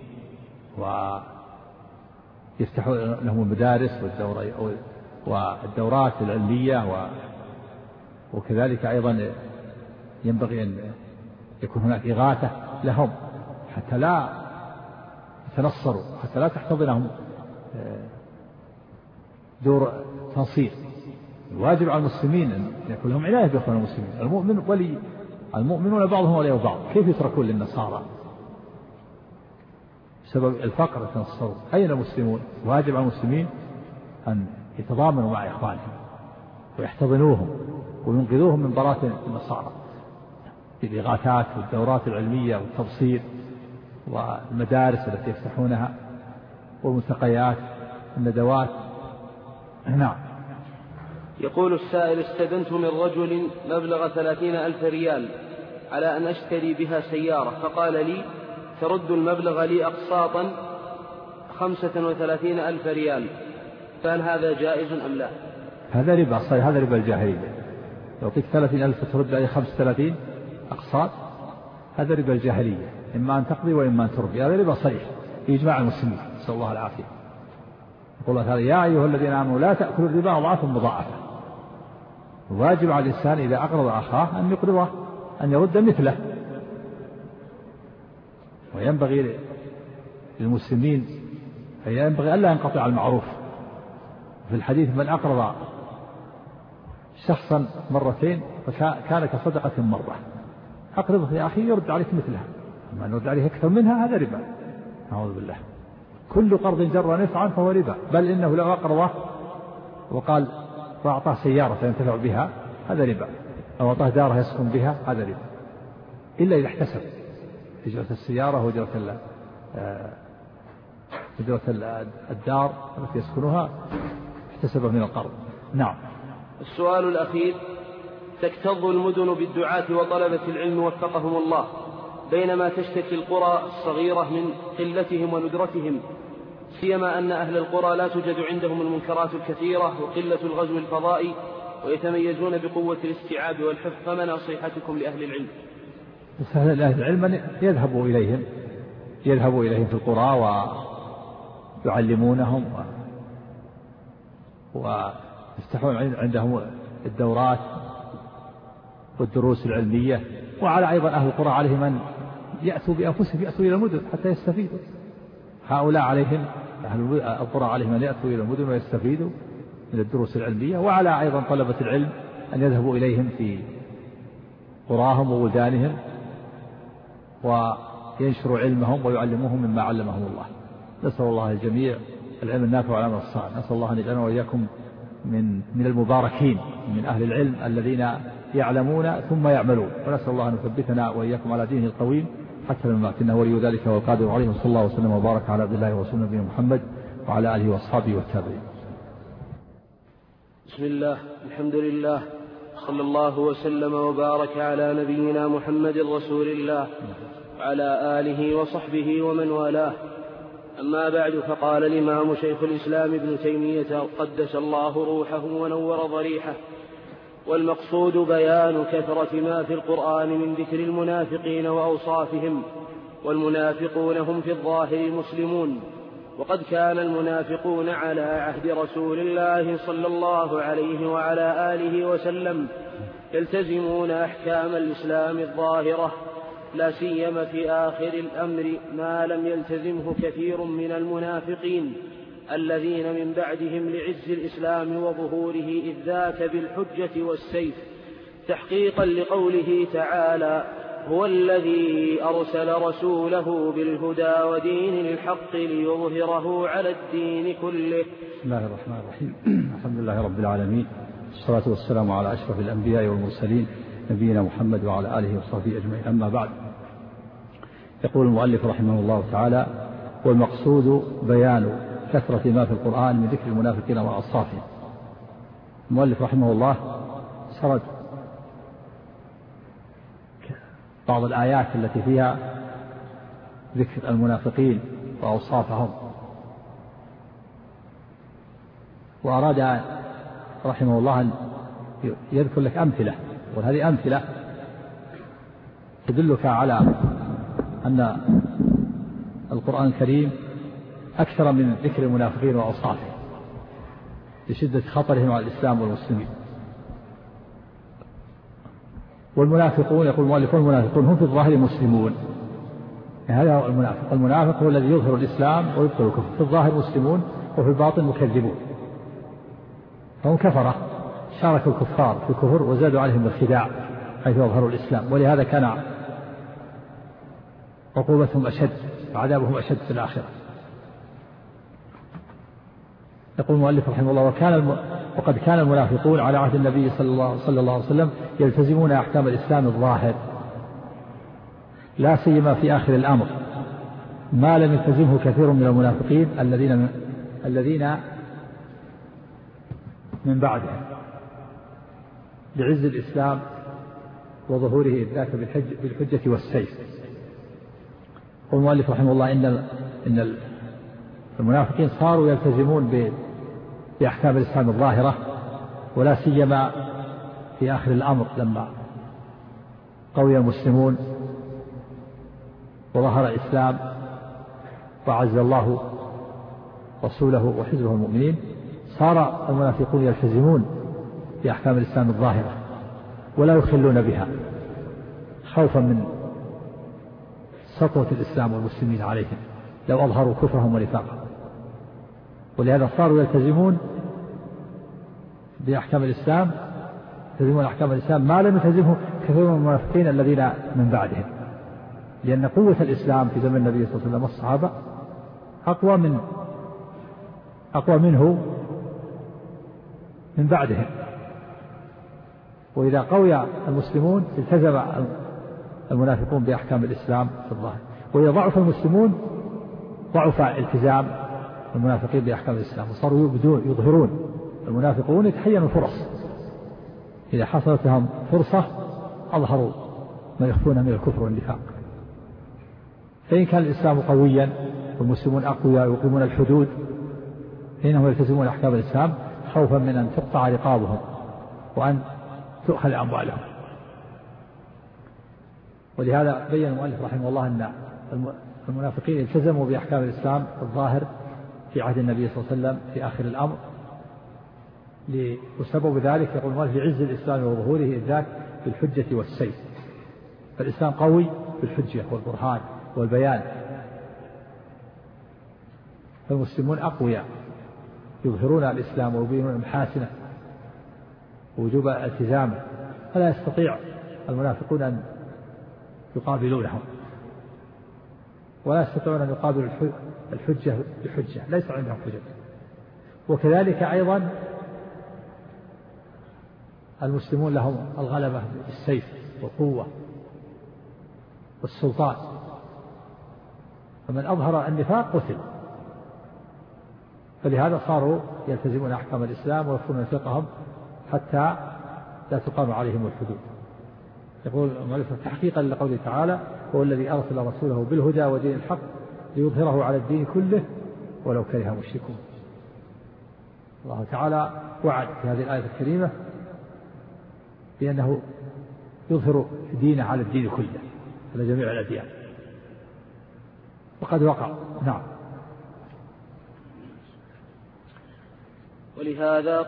A: ويفتحوا لهم المدارس والدورات العلمية، وكذلك أيضا ينبغي أن يكون هناك إغاثة لهم حتى لا يتنصروا، حتى لا تحتضنهم دور تنصير. الواجب على المسلمين أن يكون لهم عناية بإخوان المسلمين. المؤمن ولي، المؤمنون بعضهم ولي بعض، كيف يتركون للنصارى بسبب الفقر يتنصروا؟ أين المسلمون؟ واجب على المسلمين أن يتضامنوا مع إخوانهم ويحتضنوهم وينقذوهم من براثن النصارى بالإغاثات والدورات العلمية والتبصير والمدارس التي يفتحونها والملتقيات والندوات. نعم.
B: يقول السائل: استدنت من رجل مبلغ ثلاثين ألف ريال على أن أشتري بها سيارة، فقال لي ترد المبلغ لي أقساطا خمسة وثلاثين ألف ريال، فهل هذا جائز أم لا؟
A: هذا ربا صحيح، هذا ربا الجاهلية. يعطيك ثلاثين ألف ترد عليه خمسة وثلاثين أقساط، هذا ربا الجاهلية، إما أن تقضي وإما أن تربي. هذا ربا صحيح بإجماع المسلمين، نسأل الله العافية. يقول الله تعالى: يا أيها الذين آمنوا لا تأكلوا الربا أضعافا مضاعفة. الواجب على الإنسان إذا أقرض أخاه أن يقرضه، أن يرد مثله. وينبغي للمسلمين ينبغي ألا ينقطع المعروف. في الحديث: من أقرض شخصا مرتين فكان كصدقة مرة. أقرضه يا أخي يرد عليك مثلها، أما أن يرد عليه أكثر منها هذا ربا، أعوذ بالله. كل قرض جر نفعا فهو ربا، بل إنه لو أقرضه وقال وأعطاه سيارة ينتفع بها هذا ربا، أو أعطاه دارة يسكن بها هذا ربا، إلا إذا احتسب أجرة السيارة وأجرة أجرة الدار التي يسكنها احتسب من القرض. نعم.
B: السؤال الأخير: تكتظ المدن بالدعاة وطلبة العلم وفقهم الله، بينما تشتكي القرى الصغيرة من قلتهم وندرتهم، سيما أن أهل القرى لا توجد عندهم المنكرات الكثيرة وقلة الغزو الفضائي، ويتميزون بقوة الاستيعاب والحفظ، فما نصيحتكم لأهل العلم؟
A: أهل العلم أن يذهبوا إليهم يذهبوا إليهم في القرى ويعلمونهم ويفتحون عندهم الدورات والدروس العلمية. وعلى أيضا أهل القرى عليهم أن يأتوا بأنفسهم، يأتوا إلى المدن حتى يستفيدوا. هؤلاء عليهم أهل القرى عليهم أن يأتوا إلى المدن ويستفيدوا من الدروس العلمية. وعلى أيضا طلبة العلم أن يذهبوا إليهم في قراهم وولدانهم وينشروا علمهم ويعلموهم مما علمهم الله. نسأل الله الجميع العلم النافع والعمل الصالح. نسأل الله أن يجعلنا وإياكم من من المباركين من أهل العلم الذين يعلمون ثم يعملون، ونسأل الله أن يثبتنا وإياكم على دينه القويم حتى الممات، إنه ولي ذلك والقادر عليه. وصلى الله وسلم وبارك على عبد الله ورسوله نبينا محمد وعلى آله وأصحابه والتابعين.
B: بسم الله، الحمد لله، صلى الله وسلم وبارك على نبينا محمد رسول الله وعلى آله وصحبه ومن والاه. أما بعد، فقال الإمام شيخ الإسلام ابن تيمية قدس الله روحه ونور ضريحه: والمقصود بيان كثرة ما في القرآن من ذكر المنافقين وأوصافهم، والمنافقون هم في الظاهر مسلمون، وقد كان المنافقون على عهد رسول الله صلى الله عليه وعلى آله وسلم يلتزمون أحكام الإسلام الظاهرة، لا سيما في آخر الأمر ما لم يلتزمه كثير من المنافقين الذين من بعدهم لعز الإسلام وظهوره إذ ذاك بالحجة والسيف، تحقيقا لقوله تعالى: هو الذي أرسل رسوله بالهدى ودين الحق ليظهره على الدين كله.
A: بسم الله الرحمن الرحيم. الحمد لله رب العالمين، والصلاة والسلام على أشرف الأنبياء والمرسلين نبينا محمد وعلى آله وصحبه أجمعين. أما بعد، يقول المؤلف رحمه الله تعالى: والمقصود بيان كثرة ما في القرآن من ذكر المنافقين وأوصافهم. المؤلف رحمه الله سرد بعض الآيات التي فيها ذكر المنافقين وأوصافهم، وأراد رحمه الله أن يذكر لك أمثلة، وهذه أمثلة تدلك على أن القرآن الكريم أكثر من ذكر المنافقين وأوصافهم لشدة خطرهم على الإسلام والمسلمين. والمنافقون، يقول المؤلف: المنافقون هم في الظاهر مسلمون. هذا هو المنافق. المنافق هو الذي يظهر الإسلام ويبطل الكفر، في الظاهر مسلمون وفي الباطن مكذبون، فهم كفرة شاركوا الكفار في الكفر وزادوا عليهم الخداع حيث يظهروا الإسلام، ولهذا كان عقوبتهم أشد وعذابهم أشد في الآخرة. يقول المؤلف رحمه الله: وكان الم... وقد كان المنافقون على عهد النبي صلى الله, صلى الله عليه وسلم يلتزمون أحكام الإسلام الظاهر، لا سيما في آخر الأمر، ما لم يلتزمه كثير من المنافقين الذين من... الذين من بعدهم بعز الإسلام وظهوره ذاك بالحج... بالحجة والسيف. والمؤلف رحمه الله: إن إن المنافقين صاروا يلتزمون بأحكام الإسلام الظاهرة، ولا سيما في آخر الأمر لما قوي المسلمون وظهر الإسلام وعز الله رسوله وحزبه المؤمنين، صار المنافقون يلتزمون بأحكام الإسلام الظاهرة ولا يخلون بها خوفا من سطوة الإسلام والمسلمين عليهم لو أظهروا كفرهم ونفاقهم. ولهذا صاروا يلتزمون بأحكام الإسلام يلتزمون أحكام الإسلام ما لم يلتزمه كثير من المنافقين الذين من بعدهم، لأن قوة الإسلام في زمن النبي صلى الله عليه وسلم والصحابة أقوى من أقوى منه من بعدهم. وإذا قوي المسلمون التزم المنافقون بأحكام الإسلام في الظاهر، وإذا ضعف المسلمون ضعف التزام المنافقين بأحكام الإسلام، وصاروا يظهرون. المنافقون يتحينوا فرص، إذا حصلت لهم فرصة أظهروا ما يخفون من الكفر والنفاق. فإن كان الإسلام قويا والمسلمون أقوياء يقيمون الحدود فإنهم يلتزمون أحكام الإسلام خوفا من أن تقطع رقابهم وأن تؤخذ أموالهم. ولهذا بين المؤلف رحمه الله أن المنافقين التزموا بأحكام الإسلام الظاهر في عهد النبي صلى الله عليه وسلم في آخر الأمر، وسبب ذلك يقول المؤلف لعز الإسلام وظهوره إذ ذاك بالحجة والسيف. فالإسلام قوي بالحجة والبرهان والبيان، فالمسلمون أقوياء يظهرون الإسلام ويبينون محاسنه ووجوب التزامه، فلا يستطيع المنافقون أن يقابلونهم ولا يستطيعون أن يقابلوا الحجة بحجة، ليس عندهم حجة. وكذلك أيضا المسلمون لهم الغلبة بالسيف والقوة والسلطان، فمن أظهر النفاق قتل. فلهذا صاروا يلتزمون أحكام الإسلام ويخفون نفاقهم حتى لا تقام عليهم الحدود. يقول المؤلف تحقيقا لقوله تعالى: هو الذي أرسل رسوله بالهدى ودين الحق ليظهره على الدين كله ولو كره المشركون. الله تعالى وعد في هذه الآية الكريمة بأنه يظهر دينه على الدين كله، على جميع الأديان، وقد وقع. نعم.
B: ولهذا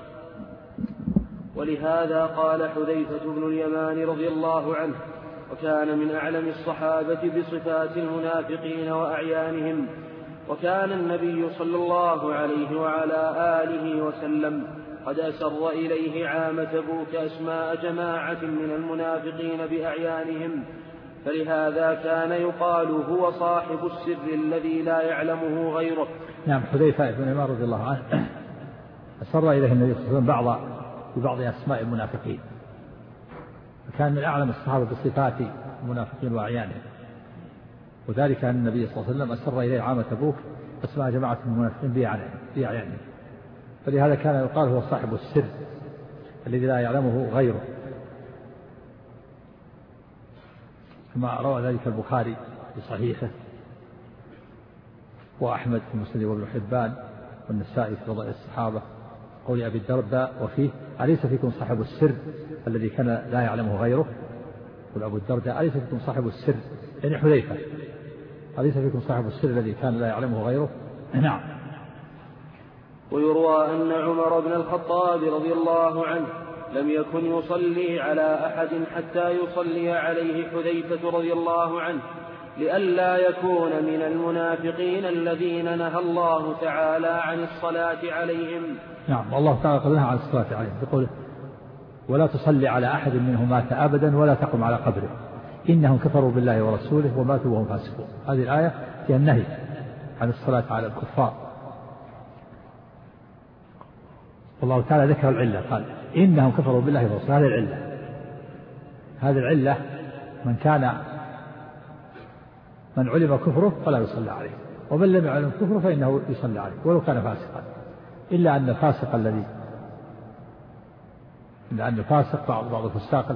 B: ولهذا قال حذيفة بن اليمان رضي الله عنه، وكان من أعلم الصحابة بصفات المنافقين وأعيانهم، وكان النبي صلى الله عليه وعلى آله وسلم قد أسر إليه عام تبوك أسماء جماعة من المنافقين بأعيانهم، فلهذا كان يقال هو صاحب السر الذي لا يعلمه غيره.
A: نعم. حذيفة بن اليمان رضي الله عنه أسر إليه النبي صلى الله عليه وسلم بعض ببعض أسماء المنافقين، فكان من أعلم الصحابة بصفات المنافقين وأعيانهم، وذلك أن النبي صلى الله عليه وسلم أسر إليه عام تبوك أسماء جماعة من المنافقين بأعيانهم، فلهذا كان يقال هو صاحب السر الذي لا يعلمه غيره، كما روى ذلك البخاري في صحيحه وأحمد في مسند وابن حبان والنسائي في فضائل الصحابة قول أبي الدرداء وفيه: أليس فيكم صاحب السر الذي كان لا يعلمه غيره؟ قل أبو الدرداء: أليس فيكم صاحب السر، يعني حذيفة، أليس فيكم صاحب السر الذي كان لا يعلمه غيره؟ نعم.
B: ويروى أن عمر بن الخطاب رضي الله عنه لم يكن يصلي على أحد حتى يصلي عليه حذيفة رضي الله عنه، لئلا يكون من المنافقين الذين نهى الله تعالى عن الصلاة عليهم.
A: نعم، والله تعالى قد نهى عن الصلاة عليهم بقوله: ولا تصلي على أحد منهم مات أبدا ولا تقم على قبره إنهم كفروا بالله ورسوله وماتوا وهم فاسقون. هذه الآية فيها النهي عن الصلاة على الكفار، والله تعالى ذكر العلة قال: إنهم كفروا بالله ورسوله. هذه العلة، هذه العلة من كان من علم كفره فلا يصلى عليه، ومن لم يعلم كفره فإنه يصلى عليه ولو كان فاسقا، إلا أن الفاسق الذي إلا أن الفاسق بعض بعض الفساق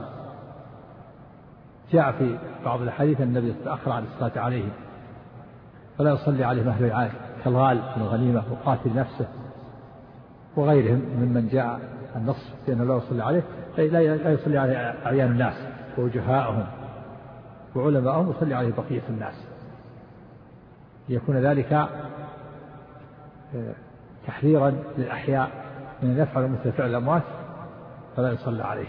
A: جاء في بعض الحديث النبي تأخر عن الصلاة عليه فلا يصلي عليه أهل العالم كالغال من الغنيمة وقاتل نفسه وغيرهم ممن جاء النص بأنه لا يصلي عليه، لا يصلي عليه أعيان الناس ووجهاءهم وعلماءهم، يصلي عليه بقية الناس، ليكون ذلك تحذيرا للأحياء من أن يفعل مثل فعل الأموات فلا يصلى عليه،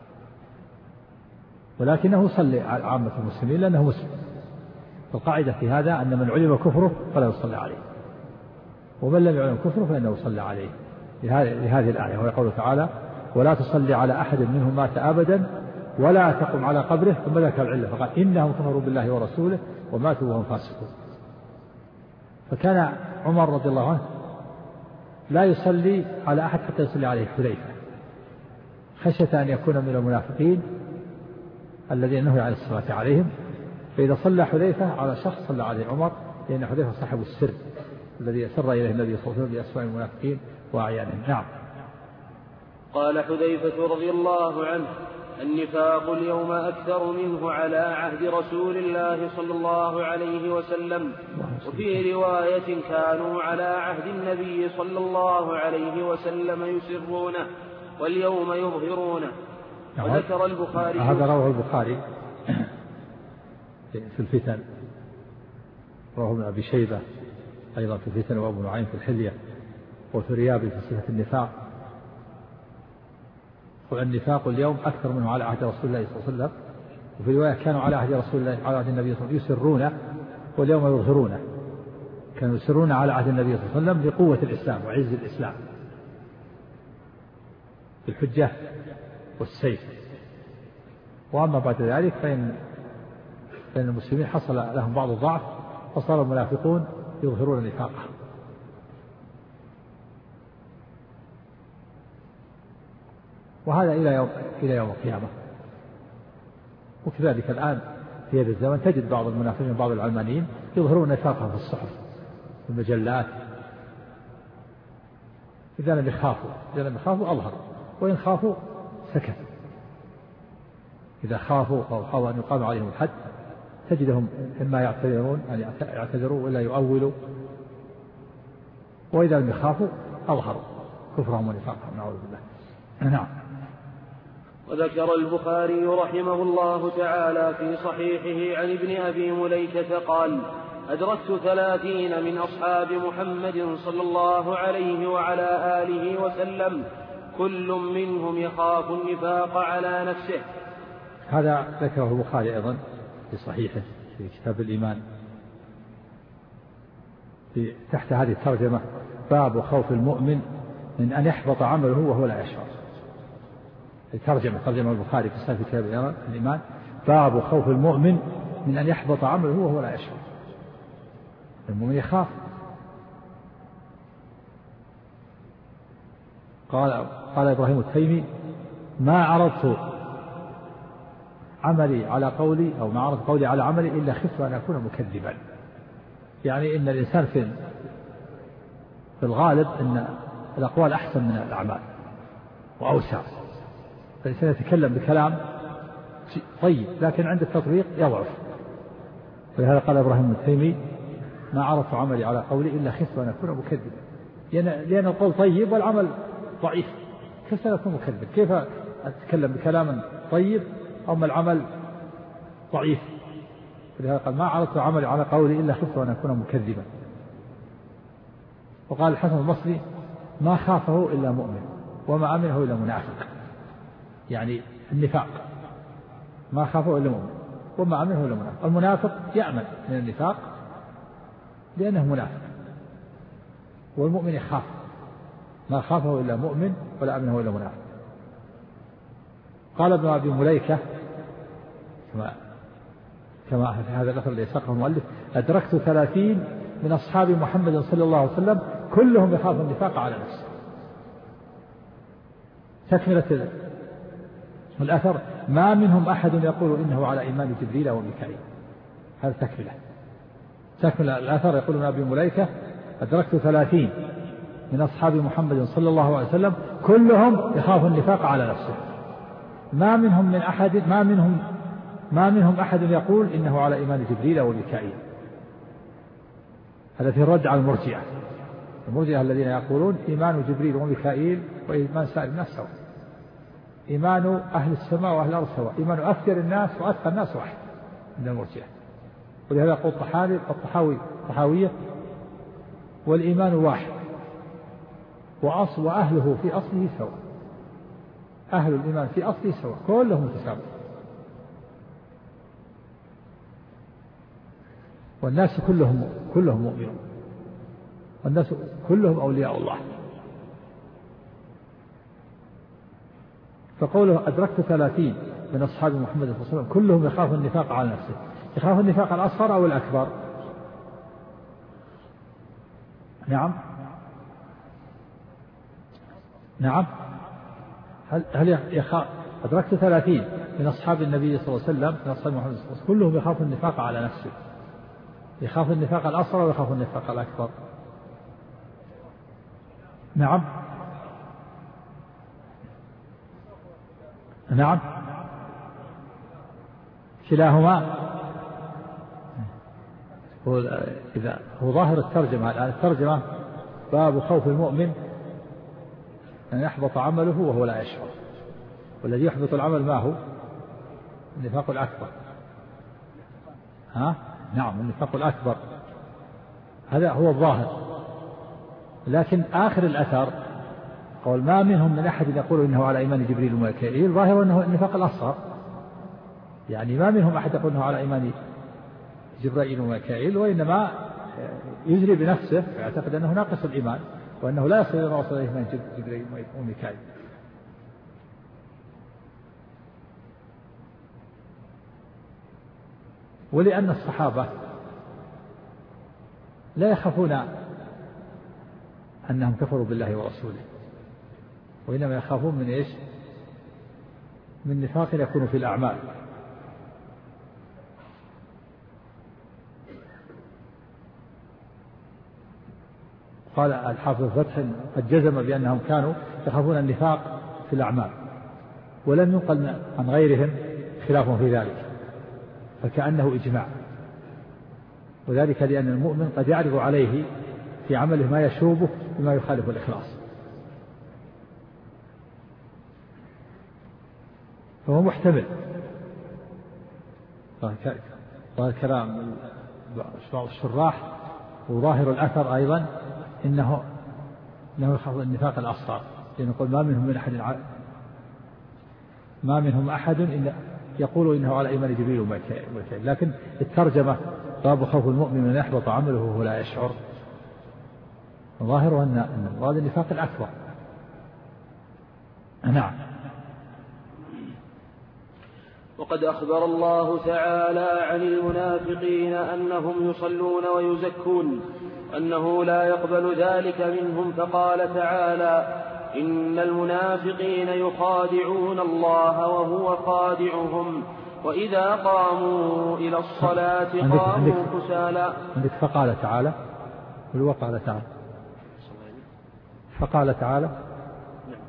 A: ولكنه يصلي على عامة المسلمين لأنه مسلم. فالقاعدة في هذا أن من علم كفره فلا يصلى عليه، ومن لم يعلم كفره فإنه يصلى عليه، لهذه الآية. ويقول تعالى: ولا تصلي على أحد منهم مات أبدا ولا تقم على قبره، ثم ذكر العلة فقال: إنهم كفروا بالله ورسوله وماتوا وهم فاسقون. فكان عمر رضي الله عنه لا يصلي على أحد حتى يصلي عليه حذيفة، خشية أن يكون من المنافقين الذين نهوا عن الصلاة عليهم، فإذا صلى حذيفة على شخص صلى عليه عمر، لأن حذيفة صاحب السر الذي أسر إليه النبي صلى الله عليه وسلم بأسماء المنافقين وأعيانهم. نعم.
B: قال حذيفة رضي الله عنه: النفاق اليوم أكثر منه على عهد رسول الله صلى الله عليه وسلم، وفي رواية كانوا على عهد النبي صلى الله عليه وسلم يسرونه واليوم يظهرونه. وذكر البخاري
A: هذا رواه البخاري في الفتن، رواه ابن أبي شيبة أيضا في الفتن، وأبو نعيم في الحلية، وفي ريابي في صفة النفاق. والنفاق اليوم أكثر منه على عهد رسول الله صلى الله عليه وسلم، وفي رواية كانوا على عهد رسول الله على عهد النبي صلى الله عليه وسلم يسرونه واليوم يظهرونه. كانوا يسرون على عهد النبي صلى الله عليه وسلم لقوة الإسلام وعز الإسلام بالحجة والسيف، وأما بعد ذلك فإن فإن المسلمين حصل لهم بعض الضعف فصار المنافقون يظهرون نفاقهم. وهذا إلى يوم إلى يوم القيامة. وكذلك الآن في هذا الزمن تجد بعض المنافقين بعض العلمانيين يظهرون نفاقهم في الصحف في المجلات، إذا لم يخافوا إذا لم يخافوا أظهر، وإن خافوا سكتوا. إذا خافوا أو خافوا أن يقام عليهم الحد تجدهم إما يعتذرون أن يعتذروا ولا يؤولوا، وإذا لم يخافوا أظهروا كفرهم ونفاقهم، نعوذ بالله. نعم.
B: وذكر البخاري رحمه الله تعالى في صحيحه عن ابن أبي مليكة قال: أدركت ثلاثين من أصحاب محمد صلى الله عليه وعلى آله وسلم كل منهم يخاف النفاق على نفسه.
A: هذا ذكره البخاري أيضا في صحيحه في كتاب الإيمان في تحت هذه الترجمة: باب خوف المؤمن من أن يحبط عمله وهو لا يشعر. الترجمة ترجمة البخاري في صحيح كتاب الإيمان: باب خوف المؤمن من أن يحبط عمله وهو لا يشعر. المؤمن يخاف. قال قال إبراهيم التيمي ما عرضت عملي على قولي أو ما عرضت قولي على عملي إلا خفت أن أكون مكذبا. يعني إن الإنسان في في الغالب أن الأقوال أحسن من الأعمال وأوسع. فالإنسان يتكلم بكلام طيب لكن عند التطبيق يضعف. ولهذا قال إبراهيم التيمي ما عرضت عملي على قولي إلا خفت أن أكون مكذبا. لأن القول طيب والعمل ضعيف، كيف أكون مكذب؟ كيف أتكلم بكلام طيب أما العمل ضعيف؟ ولهذا قال ما عرضت عملي على قولي إلا خفت أن أكون مكذبا. وقال الحسن البصري ما خافه إلا مؤمن وما أمنه إلا منافق. يعني النفاق ما خافه إلا مؤمن وما أمنه إلا منافق. المنافق يأمن من النفاق لأنه منافق، والمؤمن يخاف ما خافه إلا مؤمن ولا أمنه إلا منافق. قال ابن أبي مليكة كما كما في هذا الأثر الذي ساقه المؤلف أدركت ثلاثين من أصحاب محمد صلى الله عليه وسلم كلهم يخاف النفاق على نفسه. تكملة الأثر ما منهم أحد يقول إنه على إيمان جبريل وميكائيل. هذا تكملة تكمل الأثر. يقول ابن أبي مليكة أدركت ثلاثين من أصحاب محمد صلى الله عليه وسلم كلهم يخاف النفاق على نفسه. ما منهم من أحد ما منهم ما منهم أحد يقول إنه على إيمان جبريل وميكائيل. هذا في الرد على المرجئة. المرجئة الذين يقولون إيمان جبريل وميكائيل وإيمان سائر الناس سواء. إيمان أهل السماء وأهل الأرض سواء. إيمان أكثر الناس وأتقى الناس واحد من المرجئة. ولهذا يقول الطحاوي الطحاوي الطحاوية والإيمان واحد وأصل وأهله في أصله سواء. أهل الإيمان في أصله سواء كلهم متساوون. والناس كلهم كلهم مؤمنون والناس كلهم أولياء الله. فقوله أدركت ثلاثين من أصحاب محمد صلى الله عليه وسلم كلهم يخاف النفاق على نفسه. يخاف النفاق الأصغر أو الأكبر؟ نعم نعم هل هل يخاف؟ أدركت ثلاثين من أصحاب النبي صلى الله عليه وسلم من أصحاب محمد صلى الله عليه وسلم كلهم يخاف النفاق على نفسه. يخاف النفاق الأصغر أو يخاف النفاق الأكبر؟ نعم نعم كلاهما. هو إذا هو ظاهر الترجمة الآن الترجمة باب خوف المؤمن أن يحبط عمله وهو لا يشعر. والذي يحبط العمل ما هو؟ النفاق الأكبر. ها؟ نعم النفاق الأكبر هذا هو الظاهر. لكن آخر الأثر قول ما منهم من أحد يقول إنه على إيمان جبريل وميكائيل ظاهر أنه النفاق الأصغر. يعني ما منهم أحد يقول إنه على إيمان جبريل وميكائيل وإنما يجري بنفسه ويعتقد أنه ناقص الإيمان وأنه لا يصل إلى ما وصل إليه من جبريل وميكائيل. ولأن الصحابة لا يخافون أنهم كفروا بالله ورسوله وإنما يخافون من إيش؟ من نفاق يكون في الأعمال. قال الحافظ الفتح قد جزم بأنهم كانوا يخافون النفاق في الأعمال ولم ينقل عن غيرهم خلافهم في ذلك فكأنه إجماع. وذلك لأن المؤمن قد يعرض عليه في عمله ما يشوبه بما يخالف الإخلاص فهو محتمل. ظاهر كلام الشراح وظاهر الأثر أيضا إنه إنه يخاف النفاق الأصغر لأنه يقول ما منهم من أحد ما منهم أحد إن يقول إنه على إيمان جبريل وميكائيل. لكن الترجمة باب خوف المؤمن من يحبط عمله وهو لا يشعر ظاهر أن هذا النفاق الأكبر. نعم.
B: وقد أخبر الله تعالى عن المنافقين أنهم يصلون ويزكون أنه لا يقبل ذلك منهم فقال تعالى إن المنافقين يخادعون الله وهو خادعهم وإذا قاموا إلى الصلاة قاموا كسالى.
A: عندك فقال تعالى وقال تعالى فقال تعالى
B: نعم.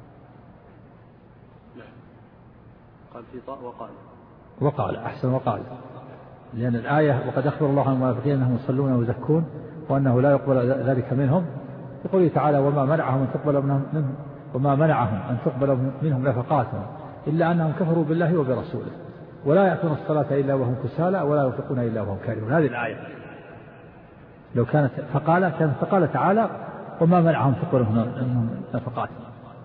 B: نعم. قال في طاء وقال
A: وقال أحسن وقال، لأن الآية وقد أخبر الله عن المنافقين أنهم يصلون ويزكون وأنه لا يقبل ذلك منهم، يقول تعالى وما منعهم أن تقبل منهم وما منعهم أن تقبل منهم نفقاتهم إلا أنهم كفروا بالله وبرسوله ولا يأتون الصلاة إلا وهم كسالى ولا ينفقون إلا وهم كارهون. هذه الآية لو كانت فقال كانت فقال تعالى وما منعهم تقبل منهم نفقاتهم،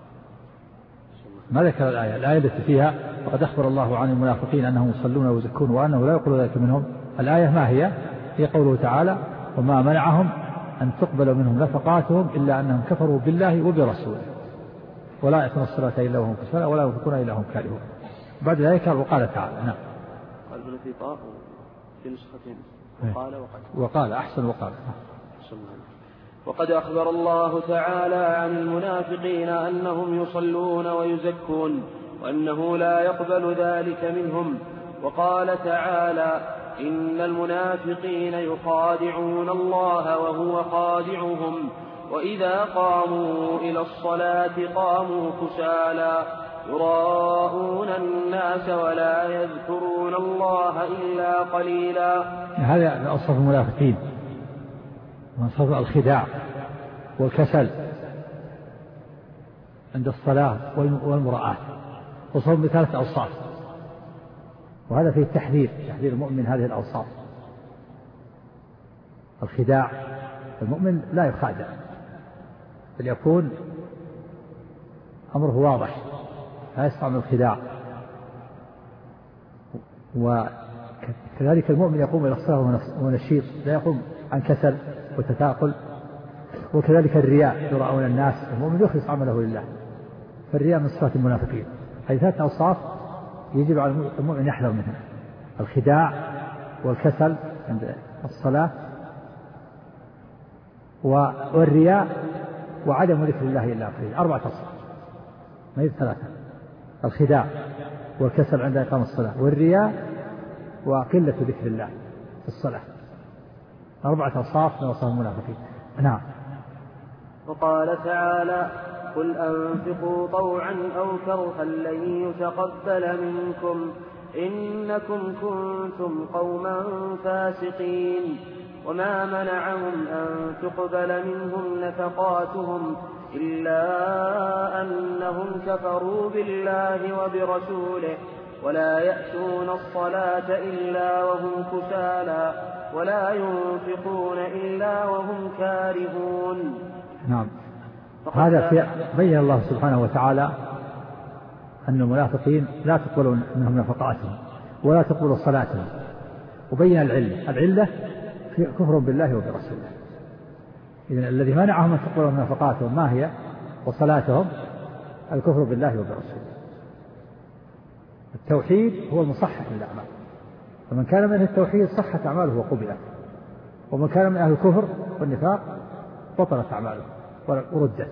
A: ما ذكر الآية. الآية التي فيها وقد أخبر الله عن المنافقين أنهم يصلون ويزكون وأنه لا يقبل ذلك منهم، الآية ما هي؟ هي قوله تعالى وما منعهم أن تقبل منهم نفقاتهم إلا أنهم كفروا بالله وبرسوله ولا يأتون الصلاة إلا وهم كسالى ولا ينفقون إلا وهم كارهون. بعد ذلك وقال تعالى نعم.
B: قال هنا في طاء في نسختين وقال وقال
A: وقال أحسن وقال.
B: وقد أخبر الله تعالى عن المنافقين أنهم يصلون ويزكون وأنه لا يقبل ذلك منهم، وقال تعالى إن المنافقين يخادعون الله وهو خادعهم وإذا قاموا إلى الصلاة قاموا كسالى يراءون الناس ولا يذكرون الله إلا قليلا.
A: هذا أوصاف المنافقين، وصف الخداع والكسل عند الصلاة والمراءة، وصف بثلاث أوصاف، وهذا فيه التحذير تحذير المؤمن هذه الأوصاف. الخداع، المؤمن لا يخادع بل يكون أمره واضح لا يستعمل الخداع، وكذلك المؤمن يقوم إلى الصلاة ونشيط لا يقوم عن كسل وتثاقل. وكذلك الرياء يراءون الناس، المؤمن يخلص عمله لله، فالرياء من صفات المنافقين. هذه ثلاث أوصاف يجب على المؤمن يحذر منها: الخداع والكسل عند الصلاة والرياء وعدم ذكر الله إلا قليلا. أربعة أوصاف ما هي ثلاثة: الخداع والكسل عند إقام الصلاة والرياء وقلة ذكر الله في الصلاة. أربعة أوصاف من أوصاف المنافقين. نعم.
B: وقال تعالى قل أنفقوا طوعا أو كرها لن يتقبل منكم إنكم كنتم قوما فاسقين وما منعهم أن تقبل منهم نفقاتهم إلا أنهم كفروا بالله وبرسوله ولا يأتون الصلاة إلا وهم كسالى ولا ينفقون إلا وهم كارهون.
A: نعم. هذا في بين الله سبحانه وتعالى أن المنافقين لا تقبل منهم نفقاتهم ولا تقبل صلاتهم، وبين العلة العلة في كفر بالله وبرسوله. إذن الذي منعهم أن تقبل منهم نفقاتهم ما هي وصلاتهم؟ الكفر بالله وبرسوله. التوحيد هو المصحح للأعمال، فمن كان من التوحيد صحت أعماله وقبلت، ومن كان من أهل الكفر والنفاق بطلت أعماله وردت.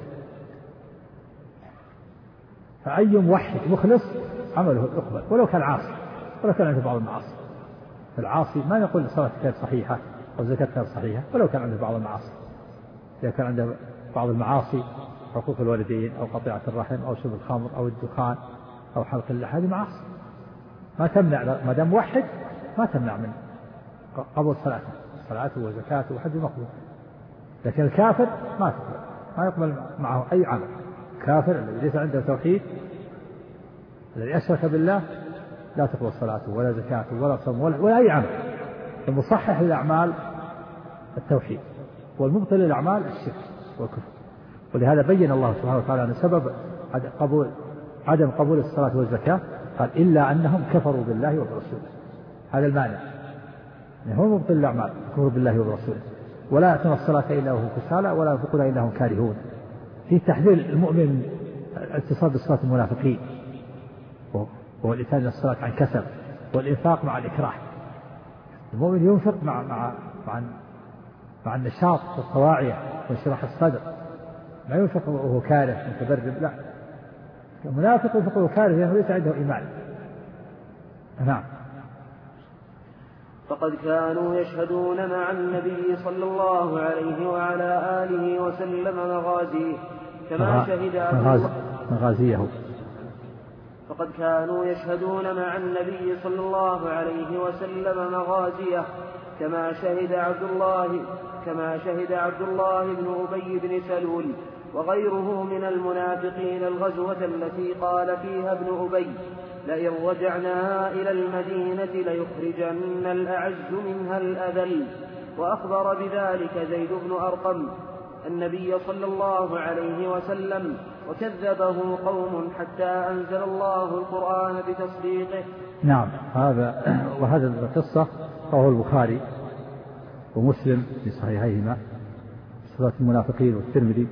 A: فأي موحد مخلص عمله يقبل ولو كان عاصي ولو كان عنده بعض المعاصي. العاصي ما نقول صلاة غير صحيحة أو زكاة غير صحيحة ولو كان عنده بعض المعاصي، إذا كان عنده بعض المعاصي حقوق الوالدين أو قطيعة الرحم أو شرب الخمر أو الدخان أو حلق اللحى، هذه معاصي ما تمنع، ما دام موحد ما تمنع من قبول صلاته صلاته وزكاته وحج مقبول. لكن الكافر ما تقبل، ما يقبل معه أي عمل. كافر الذي ليس عنده توحيد الذي أشرك بالله لا تقبل صلاته ولا زكاته ولا صوم ولا, ولا أي عمل. المصحح للأعمال التوحيد، والمبطل للأعمال الشرك والكفر. ولهذا بين الله سبحانه وتعالى أن سبب قبول عدم قبول الصلاة والزكاة قال إلا أنهم كفروا بالله وبرسوله. هذا المعنى، يعني هو مبطل الأعمال كفر بالله وبرسوله ولا يأتون الصلاة إلا وهم كسالى ولا ينفقون إلا هم كارهون. في تحذير المؤمن الاتصال بصلاة المنافقين وهو الإتيان إلى الصلاة عن كسل والإنفاق مع الإكراه. المؤمن ينفق مع مع مع, مع النشاط والطواعية وانشراح الصدر، لا ينفق وهو كاره متبرم، لا، المنافق ينفق وهو كاره لأنه ليس عنده إيمان. نعم.
B: فقد كانوا يشهدون مع النبي صلى الله عليه وعلى آله وسلم مغازيه كما شهد
A: مغازيه
B: فقد كانوا يشهدون مع النبي صلى الله عليه وسلم مغازيه كما شهد عبد الله كما شهد عبد الله بن أبي بن سلول وغيره من المنافقين الغزوة التي قال فيها ابن أبي: لئن رجعنا إلى المدينة ليخرجن الأعز منها الأذل. وأخبر بذلك زيد بن أرقم النبي صلى الله عليه وسلم، وكذبه قوم حتى أنزل الله القرآن بتصديقه.
A: نعم. هذا وهذا القصة رواه البخاري ومسلم في صحيحيهما صفات المنافقين والترمذي.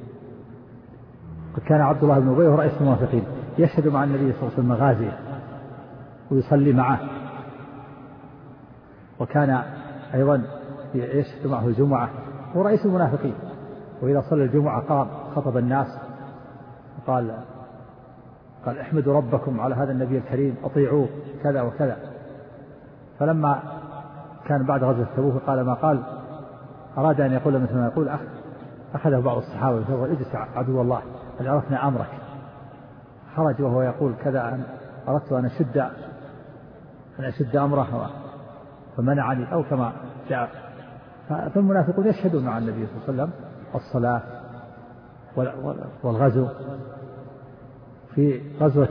A: كان عبد الله بن أبي رئيس المنافقين يشهد مع النبي صلى الله عليه وسلم مغازيه ويصلي معه، وكان أيضا يشهد معه الجمعة، هو رئيس المنافقين، وإذا صلى الجمعة قام خطب الناس وقال قال احمدوا ربكم على هذا النبي الكريم، أطيعوه كذا وكذا. فلما كان بعد غزوة تبوك قال ما قال، أراد أن يقول مثل ما يقول أخذه بعض الصحابة وقال: اجلس عدو الله قد عرفنا أمرك. خرج وهو يقول كذا: أن أردت أن أشد أن أشد أمره فمنعني، أو كما جاء. فالمنافقون يشهدون مع النبي صلى الله عليه وسلم الصلاة والغزو. في غزوة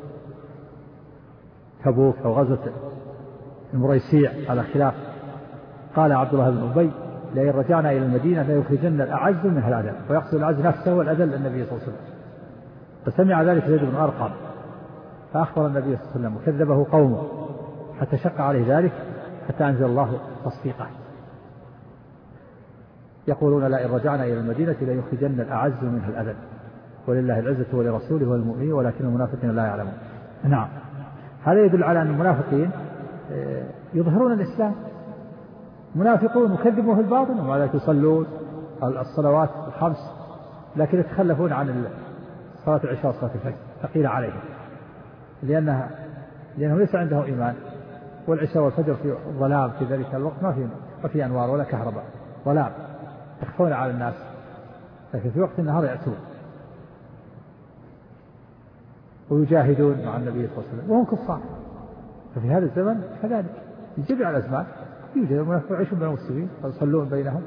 A: تبوك أو غزوة المريسيع على خلاف، قال عبد الله بن أبي: لئن رجعنا إلى المدينة ليخرجن الأعز منها الأذل، ويقصد الأعز نفسه والأذل النبي صلى الله عليه وسلم. فسمع ذلك زيد بن أرقم فأخبر النبي صلى الله عليه وسلم، وكذبه قومه حتى شق عليه ذلك، حتى أنزل الله تصديقه. يقولون: لئن رجعنا إلى المدينة ليخرجن الأعز منها الأذل، ولله العزة ولرسوله وللمؤمنين ولكن المنافقين لا يعلمون. نعم. هذا يدل على أن المنافقين يظهرون الإسلام، منافقون يكذبون في الباطن ومع ذلك يصلون الصلوات الخمس، لكن يتخلفون عن صلاة العشاء وصلاة الفجر ثقيلة عليهم، لأنها لأنه ليس عنده إيمان. والعشاء والفجر في ظلام، في ذلك الوقت ما في ما في أنوار ولا كهرباء، ظلام، يخفون على الناس، لكن في وقت النهار يأتون ويجاهدون مع النبي صلى الله عليه وسلم وهم كفار. ففي هذا الزمن كذلك في جميع الأزمان يوجد المنافقون يعيشون بين المسلمين ويصلون بينهم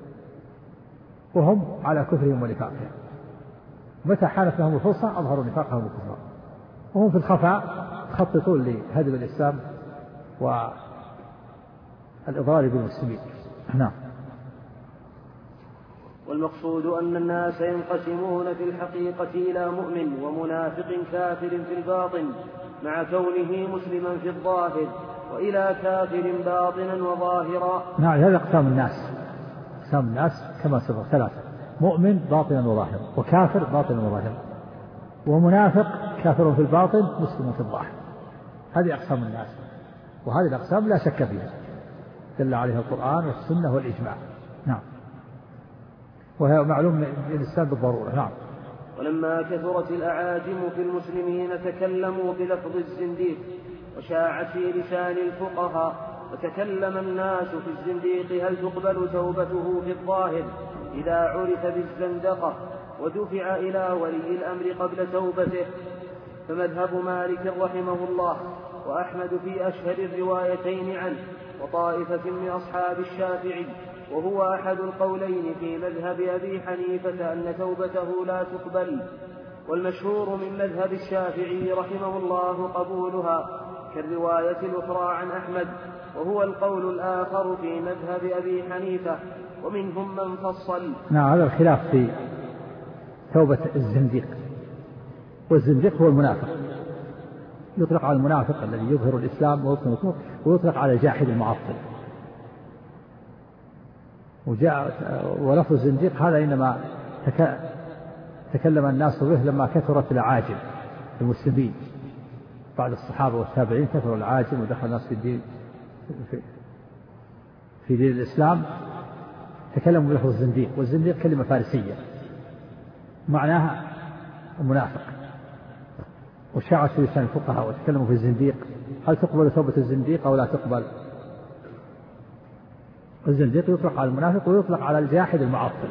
A: وهم على كفرهم ونفاقهم. متى حانت لهم الفرصة أظهروا نفاقهم وكفرهم، وهم في الخفاء يخططون لهدم الإسلام والإضرار بالمسلمين. نعم.
B: والمقصود أن الناس ينقسمون في الحقيقة إلى مؤمن ومنافق كافر في الباطن مع كونه مسلما في الظاهر، وإلى كافر باطنا وظاهرا.
A: نعم. هذا أقسام الناس. أقسام الناس كما سبق ثلاثة: مؤمن باطنا وظاهرا، وكافر باطنا وظاهرا، ومنافق كافر في الباطن مسلم في الظاهر. هذه أقسام الناس، وهذه الأقسام لا شك فيها، دل عليها القرآن والسنة والإجماع. نعم. وهي معلوم من الإسلام بالضرورة. نعم.
B: ولما كثرت الأعاجم في المسلمين تكلموا بلفظ الزنديق، وشاعت في لسان الفقهاء، وتكلم الناس في الزنديق هل تقبل توبته في الظاهر إذا عرف بالزندقة، ودفع إلى ولي الأمر قبل توبته. فمذهب مالك رحمه الله وأحمد في أشهر الروايتين عنه، وطائفة من أصحاب الشافعي، وهو أحد القولين في مذهب أبي حنيفة أن توبته لا تقبل. والمشهور من مذهب الشافعي رحمه الله قبولها، كالرواية الأخرى عن أحمد، وهو القول الآخر في مذهب أبي حنيفة، ومنهم من فصل.
A: نعم. هذا الخلاف في توبة الزنديق، والزنديق هو المنافق، يطلق على المنافق الذي يظهر الإسلام ويطلق, ويطلق على الجاحد المعطل. وجاء ولفظ الزنديق هذا إنما تكلم الناس به لما كثرت العاجم المسلمين بعد الصحابة والتابعين، كثروا العاجم ودخل الناس في الدين في دين الإسلام، تكلموا بلفظ الزنديق. والزنديق كلمة فارسية معناها المنافق. وشاعت في لسان الفقهاء وتكلموا في الزنديق، هل تقبل توبة الزنديق أو لا تقبل؟ الزنديق يطلق على المنافق ويطلق على الجاحد المعطل.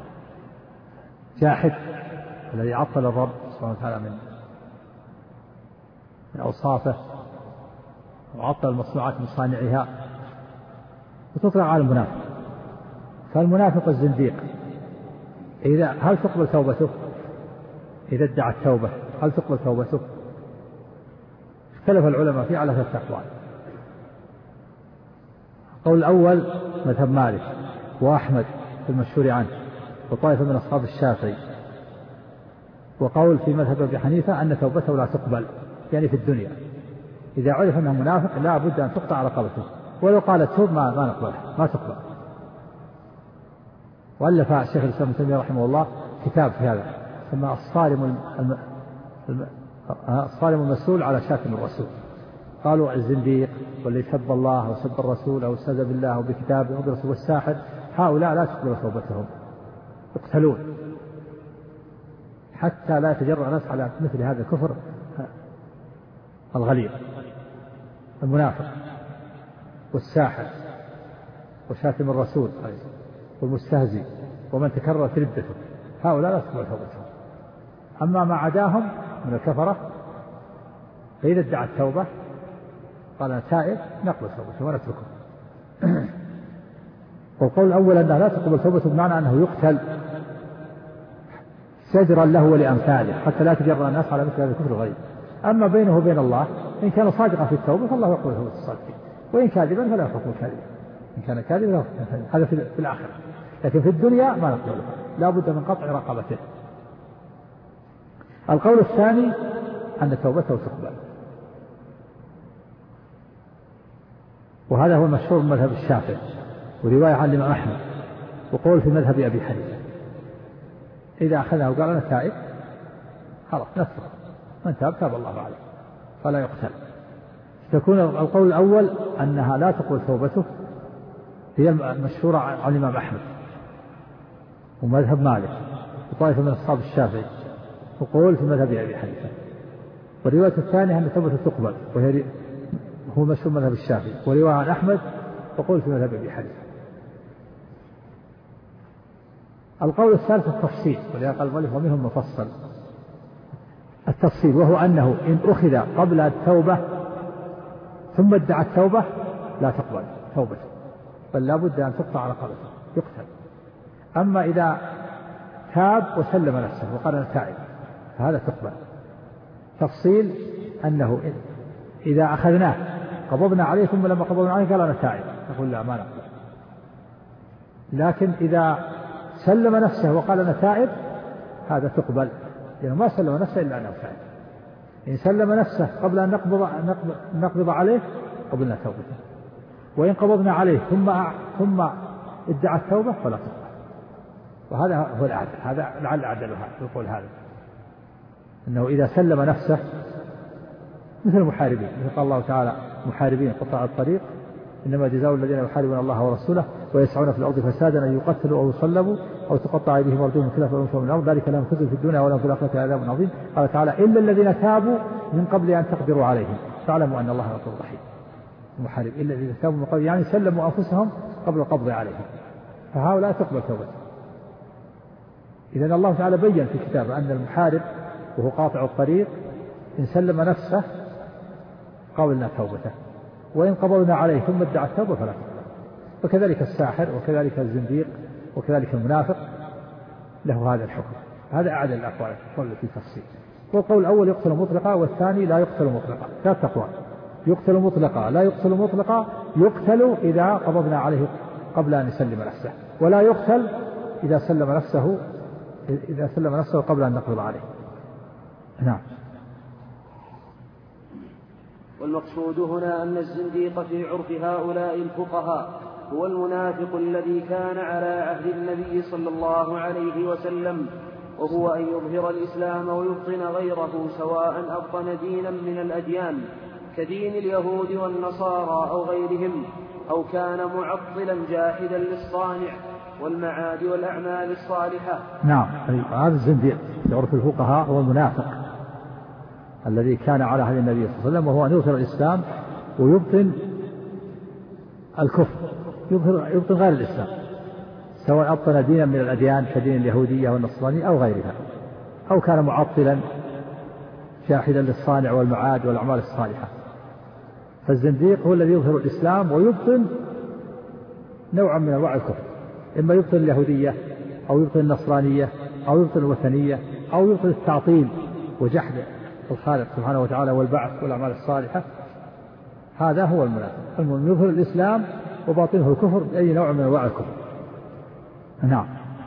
A: جاحد الذي عطل الرب سبحانه وتعالى من من أوصافه وعطل المصنوعات من صانعها، وتطلق على المنافق. فالمنافق الزنديق إذا هل تقبل توبته؟ إذا ادعى التوبة هل تقبل توبته؟ اختلف العلماء فيه على ثلاثة أقوال. القول الأول مذهب مالك وأحمد في المشهور عنه وطائفة من أصحاب الشافعي، وقول في مذهب أبي حنيفة أن توبته لا تقبل، يعني في الدنيا إذا عرف أنه منافق لا بد أن تقطع رقبته، ولو قال التوب ما ما نقبلها ما تقبل. وألف الشيخ الإسلام ابن تيمية رحمه الله كتاب في هذا سماه الصارم الم... الم... الصارم المسؤول على شاتم الرسول. قالوا الزنديق واللي سب الله وسب الرسول أو استهزأ بالله وبكتابه وبرسوله والساحر هؤلاء لا تقبل توبتهم، يقتلون حتى لا يتجرأ الناس على مثل هذا الكفر الغليظ. المنافق والساحر وشاتم الرسول والمستهزئ ومن تكررت ردته هؤلاء لا تقبل توبتهم. أما ما عداهم من الكفرة فإذا ادعى التوبة قال أنا تائب نقبل توبته ونتركه. والقول الأول أنها لا تقبل توبته بمعنى أنه يقتل سجرا له ولأمثاله حتى لا تجرأ الناس على مثل هذا الكفر الغريب. أما بينه وبين الله إن كان صادقا في التوبة فالله يقبل توبة الصادقين، وإن كاذبا فلا يحكم كاذبا، إن كان كاذبا هذا في الآخرة، لكن في الدنيا ما نقبله، لا بد من قطع رقبته. القول الثاني أن توبته تقبل، وهذا هو المشهور من مذهب الشافعي ورواية عن الإمام أحمد، وقول في مذهب أبي حنيفة إذا أخذها وقال أنا تائب خلاص نترك، من تاب تاب الله عليه فلا يقتل. تكون القول الأول أنها لا تقبل توبته هي المشهورة عن الإمام أحمد ومذهب مالك وطائفة من أصحاب الشافعي، وقول في مذهب أبي حنيفة. والرواية الثانية أن توبته تقبل وهي هو مشهور مذهب الشافعي، ورواية عن أحمد وقول في مذهب أبي حنيفة. القول الثالث التفصيل، ولذلك قال المؤلف ومنهم مفصل. التفصيل وهو أنه إن أخذ قبل التوبة ثم ادعى التوبة لا تقبل توبته، بل لا بد أن تقطع رقبته يقتل. أما إذا تاب وسلم نفسه وقال أنا تائب فهذا تقبل. تفصيل أنه إذا أخذناه قبضنا عليه ثم لما قبضنا عليه قال أنا تائب نقول لا ما نقبل. لكن إذا سلم نفسه وقال أنا تائب هذا تقبل، لأنه ما سلم نفسه إلا أنه تائب. إن سلم نفسه قبل أن نقبض, نقبض, نقبض عليه قبلنا توبته، وإن قبضنا عليه ثم ثم ادعى التوبة فلا تقبل. وهذا هو العدل، هذا لعل عدلها يقول هذا أنه إذا سلم نفسه مثل المحاربين، مثل قال الله تعالى محاربين قطاع الطريق إنما جزاء الذين يحاربون الله ورسوله ويسعون في الأرض فسادا أن يقتلوا أو يصلبوا أو تقطع أيديهم وأرجلهم من خلاف وينفوا من الأرض ذلك لهم خزي في الدنيا ولهم في الآخرة عذاب عظيم. قال تعالى إلا الذين تابوا من قبل أن تقدروا عليهم فاعلموا أن الله غفور رحيم. المحارب إلا الذين تابوا من قبل يعني سلموا أنفسهم قبل القبض عليهم، فهؤلاء تقبل توبته. إذن الله تعالى بين في كتابه أن المحارب وهو قاطع الطريق إن سلم نفسه قبلنا توبته، وإن قبضنا عليه ثم ادعى التوبة فلا تقبل. وكذلك الساحر وكذلك الزنديق وكذلك المنافق له هذا الحكم. هذا أعدل الأقوال في التفصيل. والقول الأول يقتل مطلقا والثاني لا يقتل مطلقا. ثلاث أقوال: يقتل مطلقا، لا يقتل مطلقا، يقتل إذا قبضنا عليه قبل أن يسلم نفسه، ولا يقتل إذا سلم نفسه إذا سلم نفسه قبل أن نقبض عليه. نعم.
B: والمقصود هنا أن الزنديق في عرف هؤلاء الفقهاء هو المنافق الذي كان على عهد النبي صلى الله عليه وسلم، وهو أن يظهر الإسلام ويبطن غيره، سواء أبطن دينا من الأديان كدين اليهود والنصارى أو غيرهم، أو كان معطلا جاحدا للصانع والمعاد والأعمال الصالحة.
A: نعم، هذا الزنديق يعرف الفقهاء هو المنافق الذي كان على عهد النبي صلى الله عليه وسلم، وهو أن يظهر الإسلام ويبطن الكفر، يظهر يبطن غير الإسلام، سواء أبطن دينا من الأديان كدين اليهودية والنصرانية أو غيرها، أو كان معطلا شاهدا للصانع والمعاد والأعمال الصالحة. فالزنديق هو الذي يظهر الإسلام ويبطن نوعا من أنواع الكفر، إما يبطن اليهودية أو يبطن النصرانية أو يبطن الوثنية أو يبطن التعطيل وجحد الخالق سبحانه وتعالى والبعث والأعمال الصالحة. هذا هو المنافق، المؤمن يظهر الإسلام وباطنه الكفر بأي نوع من أنواع الكفر. نعم.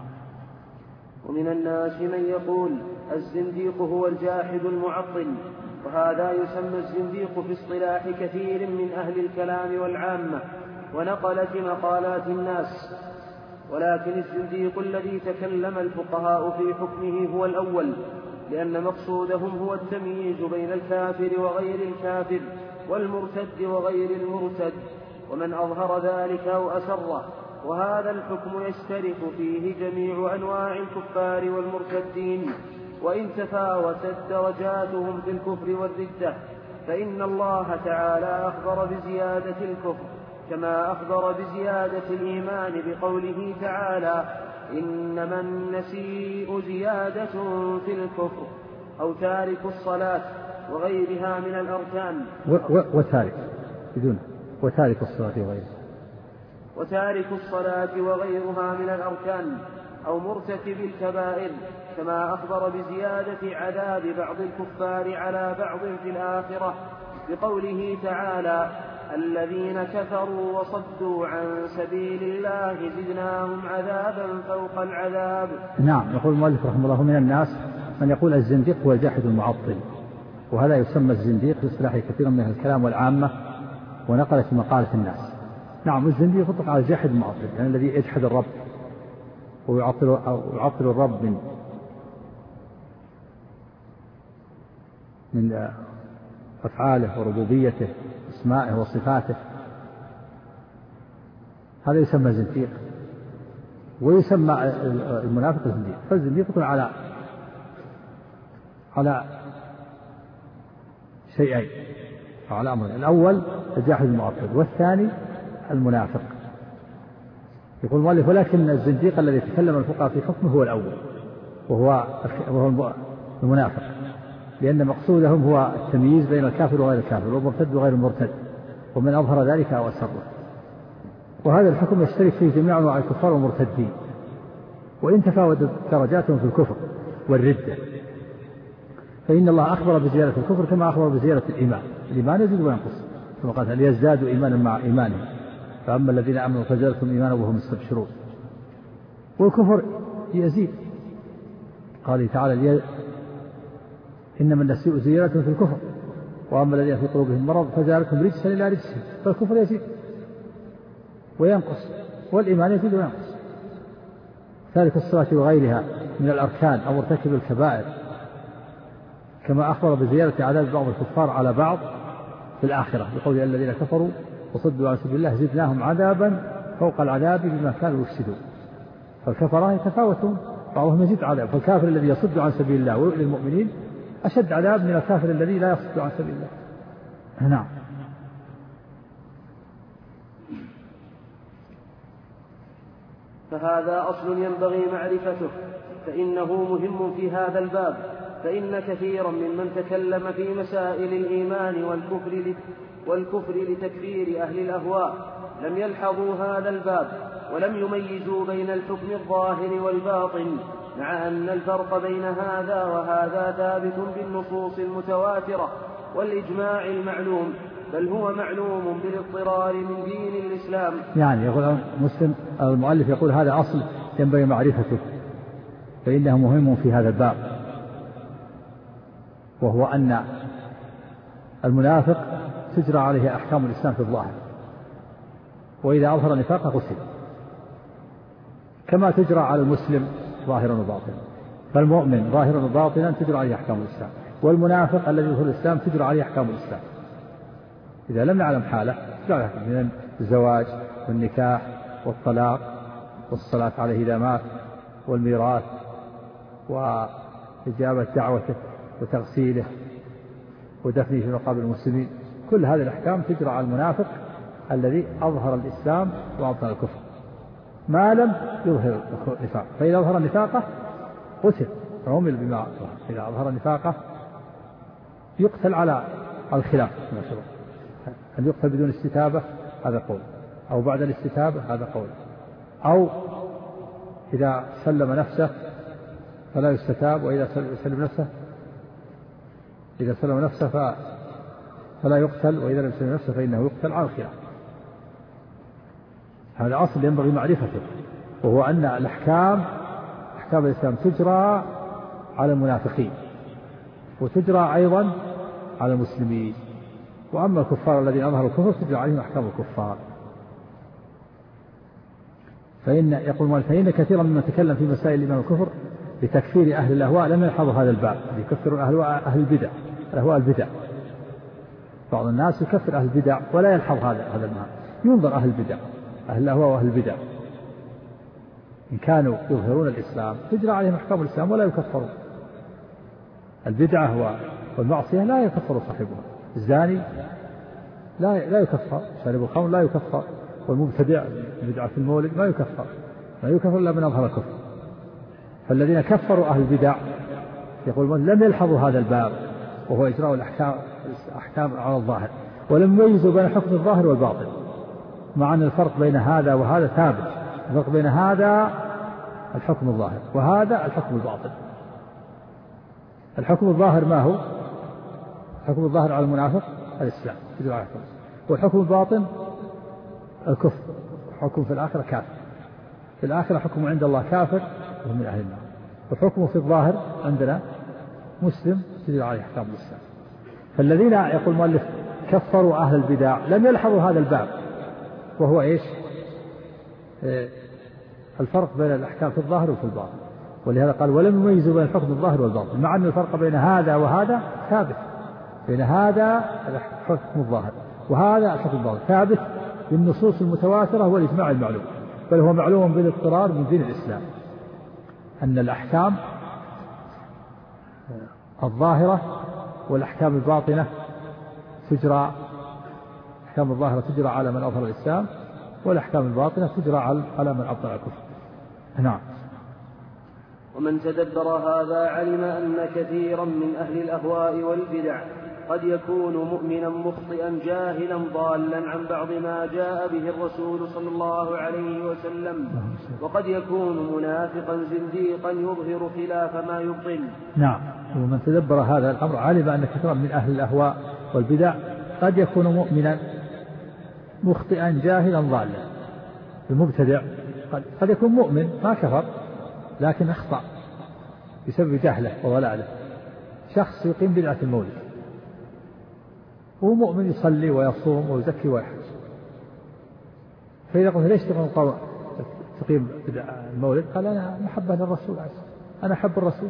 B: ومن الناس من يقول الزنديق هو الجاحد المعطل، وهذا يسمى الزنديق في اصطلاح كثير من أهل الكلام والعامة ونقلة مقالات الناس. ولكن الزنديق الذي تكلم الفقهاء في حكمه هو الأول، لأن مقصودهم هو التمييز بين الكافر وغير الكافر والمرتد وغير المرتد، ومن أظهر ذلك أو أسره، وهذا الحكم يشترك فيه جميع أنواع الكفار والمرتدين، وإن تفاوتت درجاتهم في الكفر والردة، فإن الله تعالى أخبر بزيادة الكفر كما أخبر بزيادة الإيمان بقوله تعالى إنما النسيء زيادة في الكفر، أو تارك الصلاة وغيرها من الأركان.
A: وتارك بدون وتارك الصلاة وغيرها
B: وتارك الصلاة وغيرها من الأركان، أو مرتكب الكبائر، كما أخبر بزيادة عذاب بعض الكفار على بعض في الآخرة بقوله تعالى الذين كفروا وصدوا عن سبيل الله زدناهم عذابا فوق العذاب.
A: نعم. يقول المؤلف رحمه الله من الناس من يقول الزنديق هو الجاحد المعطل، وهذا يسمى الزنديق في اصطلاح كثير من الكلام والعامة ونقلت مقالة الناس. نعم، الزنديق يطلق على الجاحد المعطل، يعني الذي يجحد الرب ويعطل يعطل الرب من من أفعاله وربوبيته اسمائه وصفاته، هذا يسمى زنديق. ويسمى المنافق الزنديق. فالزنديق يكون على على شيئين أو على أمرين، الأول الجاحد المعطل، والثاني المنافق. يقول المؤلف ولكن الزنديق الذي تكلم الفقهاء في حكمه هو الأول، وهو وهو المنافق، لأن مقصودهم هو التمييز بين الكافر وغير الكافر والمرتد وغير المرتد، ومن أظهر ذلك أو أسره. وهذا الحكم يشترك فيه جميع أنواع الكفار والمرتدين، وإن تفاوتت درجاتهم في الكفر والردة، فإن الله أخبر بزيادة الكفر كما أخبر بزيادة الإيمان. الإيمان يزيد وينقص كما قال ليزدادوا إيمانا مع إيمانهم، فأما الذين آمنوا فزادتهم إيمانا وهم يستبشرون. والكفر يزيد، قال تعالى إنما النسيء زيادة في الكفر وأما الذين في قلوبهم مرض فزادتهم رجسا إلى رجسهم. فالكفر يزيد وينقص، والإيمان يزيد وينقص. تارك الصلاة وغيرها من الأركان أو مرتكب الكبائر، كما أخبر بزيادة عذاب بعض الكفار على بعض في الآخرة بقول الذين كفروا وصدوا عن سبيل الله زدناهم عذابا فوق العذاب بما كانوا يفسدون. فالكفرة يتفاوتون، بعضهم يزيد عذاب، فالكافر الذي يصد عن سبيل الله ويؤذي المؤمنين أشد عذاب من الكافر الذي لا يصد عن سبيل الله. نعم.
B: فهذا أصل ينبغي معرفته، فإنه مهم في هذا الباب، فإن كثيرا ممن تكلم في مسائل الإيمان والكفر والكفر لتكفير أهل الأهواء لم يلحظوا هذا الباب ولم يميزوا بين الحكم الظاهر والباطن، مع أن الفرق بين هذا وهذا ثابت بالنصوص المتواترة والإجماع المعلوم، بل هو معلوم بالاضطرار من دين الإسلام.
A: يعني يقول مسلم المؤلف يقول هذا أصل ينبغي معرفته، فإنه مهم في هذا الباب، وهو أن المنافق تجرى عليه أحكام الإسلام في الظاهر، وإذا أظهر نفاقه قتل، كما تجرى على المسلم ظاهرا وباطنا. فالمؤمن ظاهرا وباطنا تجرى عليه أحكام الإسلام، والمنافق الذي يظهر الإسلام تجرى عليه أحكام الإسلام. إذا لم يعلم حاله تجرى عليه من الزواج والنكاح والطلاق والصلاة عليه إذا مات والميراث وإجابة دعوته وتغسيله ودفنه في مقابر المسلمين. كل هذه الأحكام تجرى على المنافق الذي أظهر الإسلام وأبطن الكفر ما لم يظهر النفاق، فإذا أظهر نفاقه قتل عمل بما أظهر، إذا أظهر نفاقه يقتل على الخلاف المشروع، هل يقتل بدون استتابة هذا قول، أو بعد الاستتابة هذا قول، أو إذا سلم نفسه فلا يستتاب، وإذا سلم نفسه إذا سلم نفسه فلا يقتل، وإذا لم يسلم نفسه فإنه يقتل على الخلاف. هذا أصل ينبغي معرفته، وهو أن الأحكام أحكام الإسلام تجرى على المنافقين وتجرى أيضا على المسلمين، وأما الكفار الذين أظهروا الكفر تجرى عليهم أحكام الكفار. فإن يقول فإن كثيرا ممن تكلم في مسائل الإيمان والكفر بتكفير أهل الأهواء لم يلحظوا هذا الباب، يكفرون أهل أهل البدع، الأهواء البدع. بعض الناس يكفر أهل البدع ولا يلحظ هذا هذا المعنى، ينظر أهل البدع، أهل الأهواء وأهل البدع إن كانوا يظهرون الإسلام تجرى عليهم أحكام الإسلام ولا يكفرون. البدعة والمعصية لا يكفر صاحبها، الزاني لا لا يكفر، شارب الخمر لا يكفر، والمبتدع بدعة في المولد ما يكفر، لا يكفر إلا من أظهر الكفر. فالذين كفروا أهل البدع يقول لم يلحظوا هذا الباب، وهو إجراء الأحكام أحكام على الظاهر، ولم يميزوا بين حكم الظاهر والباطن، مع أن الفرق بين هذا وهذا ثابت. الفرق بين هذا الحكم الظاهر وهذا الحكم الباطن. الحكم الظاهر ما هو؟ الحكم الظاهر على المنافق الإسلام، والحكم الباطن الكفر، حكم في الآخرة كافر، في الآخرة حكم عند الله كافر وهم من أهل النار، وحكمه في الظاهر عندنا مسلم تجري عليه أحكام الإسلام. فالذين يقول المؤلف كفروا أهل البدع لم يلحظوا هذا الباب، وهو إيش؟ إيه الفرق بين الأحكام في الظاهر وفي الباطن، ولهذا قال ولم يميزوا بين الحكم الظاهر والباطن، مع أن الفرق بين هذا وهذا ثابت، بين هذا الحكم الظاهر وهذا الحكم الباطن ثابت بالنصوص المتواترة والإجماع المعلوم، بل هو معلوم بالاضطرار من دين الإسلام أن الأحكام الظاهرة والأحكام الباطنة تجرى، الأحكام الظاهرة تجرى على من أظهر الإسلام، والأحكام الباطنة تجرى على من أبطل الكفر. نعم.
B: ومن تدبر هذا علم أن كثيرا من أهل الأهواء والبدع قد يكون مؤمنا مخطئا جاهلا ضالا عن بعض ما جاء به الرسول صلى الله عليه وسلم، وقد يكون منافقا زنديقا يظهر خلاف ما يبطل.
A: نعم. ومن تدبر هذا الأمر علم أن كثيرا من أهل الأهواء والبدع قد يكون مؤمنا مخطئا جاهلا ضالا. المبتدع قد يكون مؤمن ما كفر لكن أخطأ بسبب جهله وضلاله. شخص يقيم بدعة المولد هو مؤمن يصلي ويصوم ويزكي ويحج، فإذا قلت ليش تقيم المولد؟ قال أنا محبة للرسول، أنا أحب الرسول.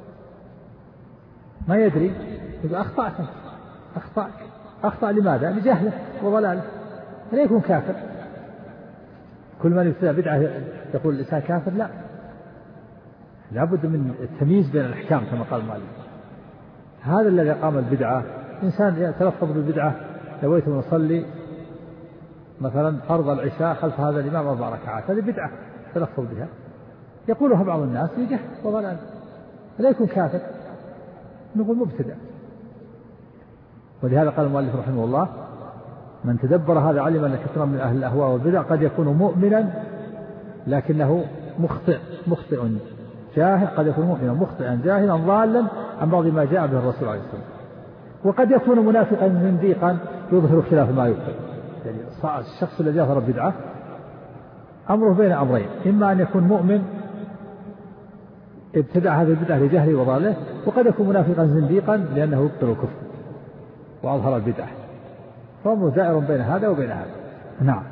A: ما يدري يقول أخطأت أخطأ أخطأ لماذا؟ لجهله وضلاله، لا يكون كافر. كل من يبتدع بدعة يقول الإنسان كافر؟ لا، لابد من التمييز بين الأحكام كما قال المؤلف. هذا الذي قام البدعة إنسان يتلفظ بالبدعة، نويت أن أصلي مثلا فرض العشاء خلف هذا الإمام أربع ركعات، هذه بدعة تلفظ بها يقولها بعض الناس لجهل وضلال، لا يكون كافر، نقول مبتدع. ولهذا قال المؤلف رحمه الله من تدبر هذا علم أن كثيرا من أهل الأهواء والبدع قد يكون مؤمنا لكنه مخطئ مخطئ جاهل، قد يكون مؤمنا مخطئا جاهلا ضالا عن بعض ما جاء به الرسول عليه الصلاة والسلام، وقد يكون منافقا زنديقا يظهر خلاف ما يبطل. يعني الشخص الذي يظهر البدعة أمره بين أمرين، إما أن يكون مؤمن ابتدع هذه البدعة لجهله وضلاله، وقد يكون منافقا زنديقا لأنه يبطل الكفر وأظهر البدعة، فأمره دائر بين هذا وبين هذا. نعم.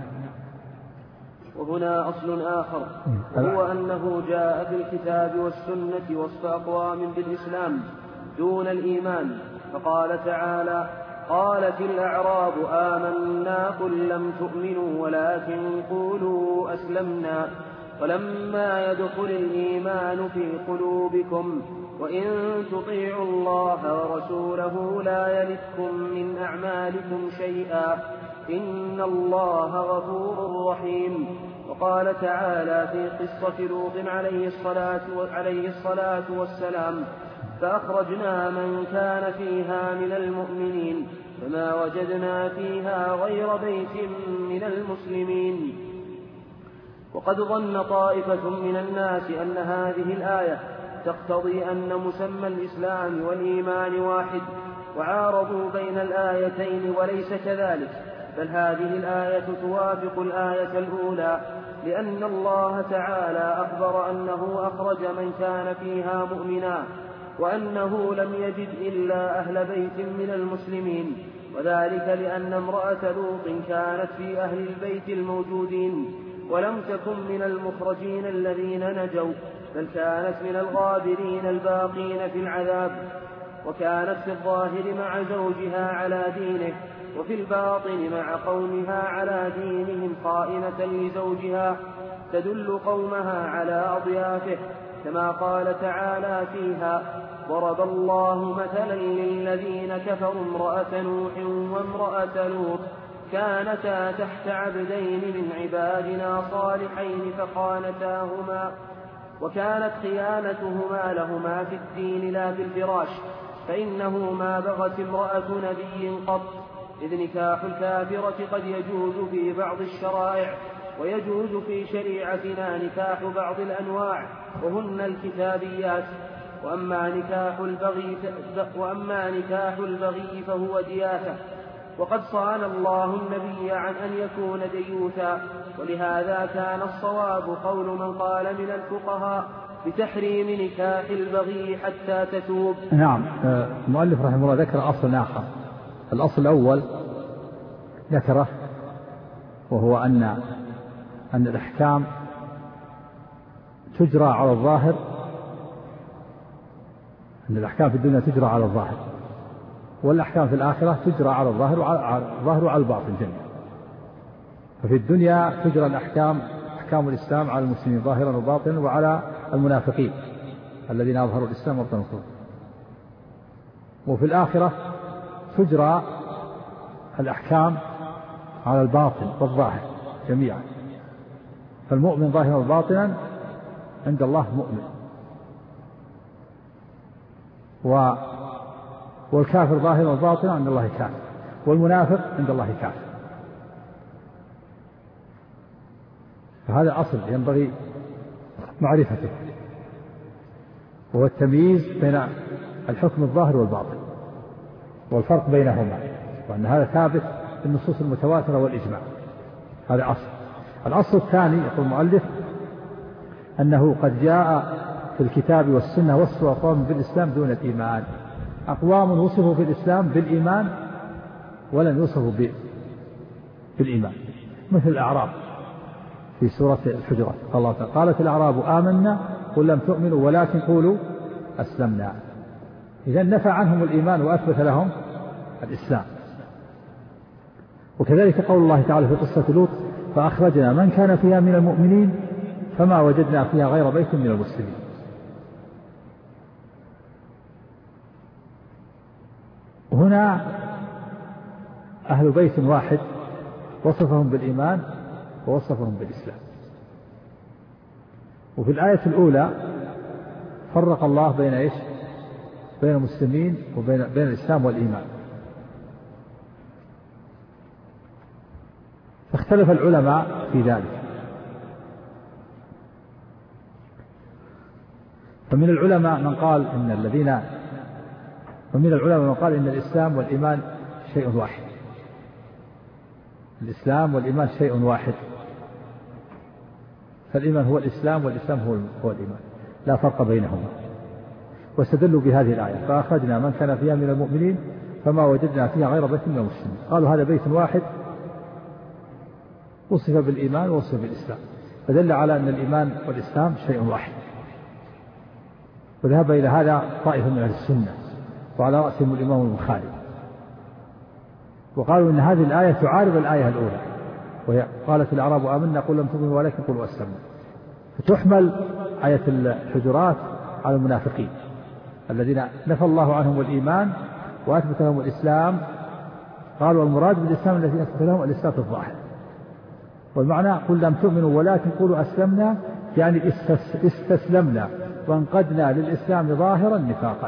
B: وهنا أصل آخر وهو أنه جاء في الكتاب والسنة وصف أقوام بالإسلام دون الإيمان، فقال تعالى قالت الأعراب آمنا قل لم تؤمنوا ولكن قولوا أسلمنا،
C: ولما يدخل الإيمان في قلوبكم وإن تطيعوا الله ورسوله لا يلتكم من أعمالكم شيئا إن الله غفور رحيم. وقال تعالى في قصة لوط عليه الصلاة, عليه الصلاة والسلام فأخرجنا من كان فيها من المؤمنين فما وجدنا فيها غير بيت من المسلمين. وقد ظن طائفة من الناس أن هذه الآية تقتضي أن مسمى الإسلام والإيمان واحد وعارضوا بين الآيتين وليس كذلك، بل هذه الآية توافق الآية الأولى، لأن الله تعالى أخبر أنه أخرج من كان فيها مؤمنا وأنه لم يجد إلا أهل بيت من المسلمين، وذلك لأن امرأة لوط كانت في أهل البيت الموجودين ولم تكن من المخرجين الذين نجوا، بل كانت من الغابرين الباقين في العذاب، وكانت في الظاهر مع زوجها على دينه وفي الباطن مع قومها على دينهم خائنة لزوجها تدل قومها على أضيافه، كما قال تعالى فيها ضرب الله مثلا للذين كفروا امرأة نوح وامرأة لوط كانتا تحت عبدين من عبادنا صالحين فخانتاهما وكانت خيانتهما لهما في الدين لا في الفراش، فإنه ما بغت امرأة نبي قط، إذ نكاح الكافرة قد يجوز في بعض الشرائع ويجوز في شريعتنا نكاح بعض الأنواع وهن الكتابيات، وأما نكاح البغي, وأما نكاح البغي فهو دياثة، وقد صان الله النبي عن أن يكون ديوثا، ولهذا كان الصواب قول من قال من الفقهاء بتحريم نكاح البغي حتى تتوب.
A: نعم. المؤلف رحمه الله ذكر أصل آخر. الأصل الأول ذكره وهو أن أن الأحكام تجرى على الظاهر، أن الأحكام في الدنيا تجرى على الظاهر، والأحكام في الآخرة تجرى على الظاهر وعلى الظاهر وعلى الباطن جميعا. ففي الدنيا تجرى الأحكام أحكام الإسلام على المسلمين ظاهرا وباطنا وعلى المنافقين الذين أظهروا الإسلام وابطنوا الكفر، وفي الآخرة تجرى الأحكام على الباطن والظاهر جميعا، فالمؤمن ظاهرا وباطنا عند الله مؤمن، و والكافر ظاهرا وباطنا عند الله كافر، والمنافق عند الله كافر. فهذا أصل ينبغي معرفته، وهو التمييز بين الحكم الظاهر والباطن والفرق بينهما، وأن هذا ثابت في النصوص المتواترة والإجماع. هذا أصل. الأصل الثاني يقول المؤلف أنه قد جاء في الكتاب والسنة وصفوا أقوام بالإسلام دون الإيمان، أقوام وصفوا في الإسلام بالإيمان ولم يوصفوا بالإيمان، مثل الأعراب في سورة الحجرات قال الله تعالى قالت الأعراب آمنا قل لم تؤمنوا ولكن قولوا أسلمنا. إذن نفى عنهم الإيمان وأثبت لهم الإسلام. وكذلك قول الله تعالى في قصة لوط فأخرجنا من كان فيها من المؤمنين فما وجدنا فيها غير بيت من المسلمين. هنا أهل بيت واحد وصفهم بالإيمان ووصفهم بالإسلام. وفي الآية الأولى فرق الله بين إيش؟ بين المسلمين وبين بين الإسلام والإيمان. فاختلف العلماء في ذلك، فمن العلماء من قال إن الذين ومن العلماء من قال إن الإسلام والإيمان شيء واحد، الإسلام والإيمان شيء واحد، فالإيمان هو الإسلام والإسلام هو هو الإيمان، لا فرق بينهما. واستدلوا بهذه الآية فأخرجنا من كان فيها من المؤمنين فما وجدنا فيها غير بيت من المسلمين. قالوا هذا بيت واحد وصف بالإيمان ووصف بالإسلام، فدل على أن الإيمان والإسلام شيء واحد. وذهب إلى هذا طائفة من أهل السنة وعلى رأسهم الإمام البخاري، وقالوا إن هذه الآية تعارض الآية الأولى وهي قالت الأعراب آمنا قل لم تؤمنوا ولكن قولوا أسلمنا، فتحمل آية الحجرات على المنافقين الذين نفى الله عنهم الإيمان وأثبت لهم الإسلام. قالوا المراد بالإسلام الذي أثبت لهم الإسلام في الظاهر، والمعنى قل لم تؤمنوا ولكن قولوا أسلمنا، يعني استسلمنا وانقدنا للإسلام ظاهرا نفاقا.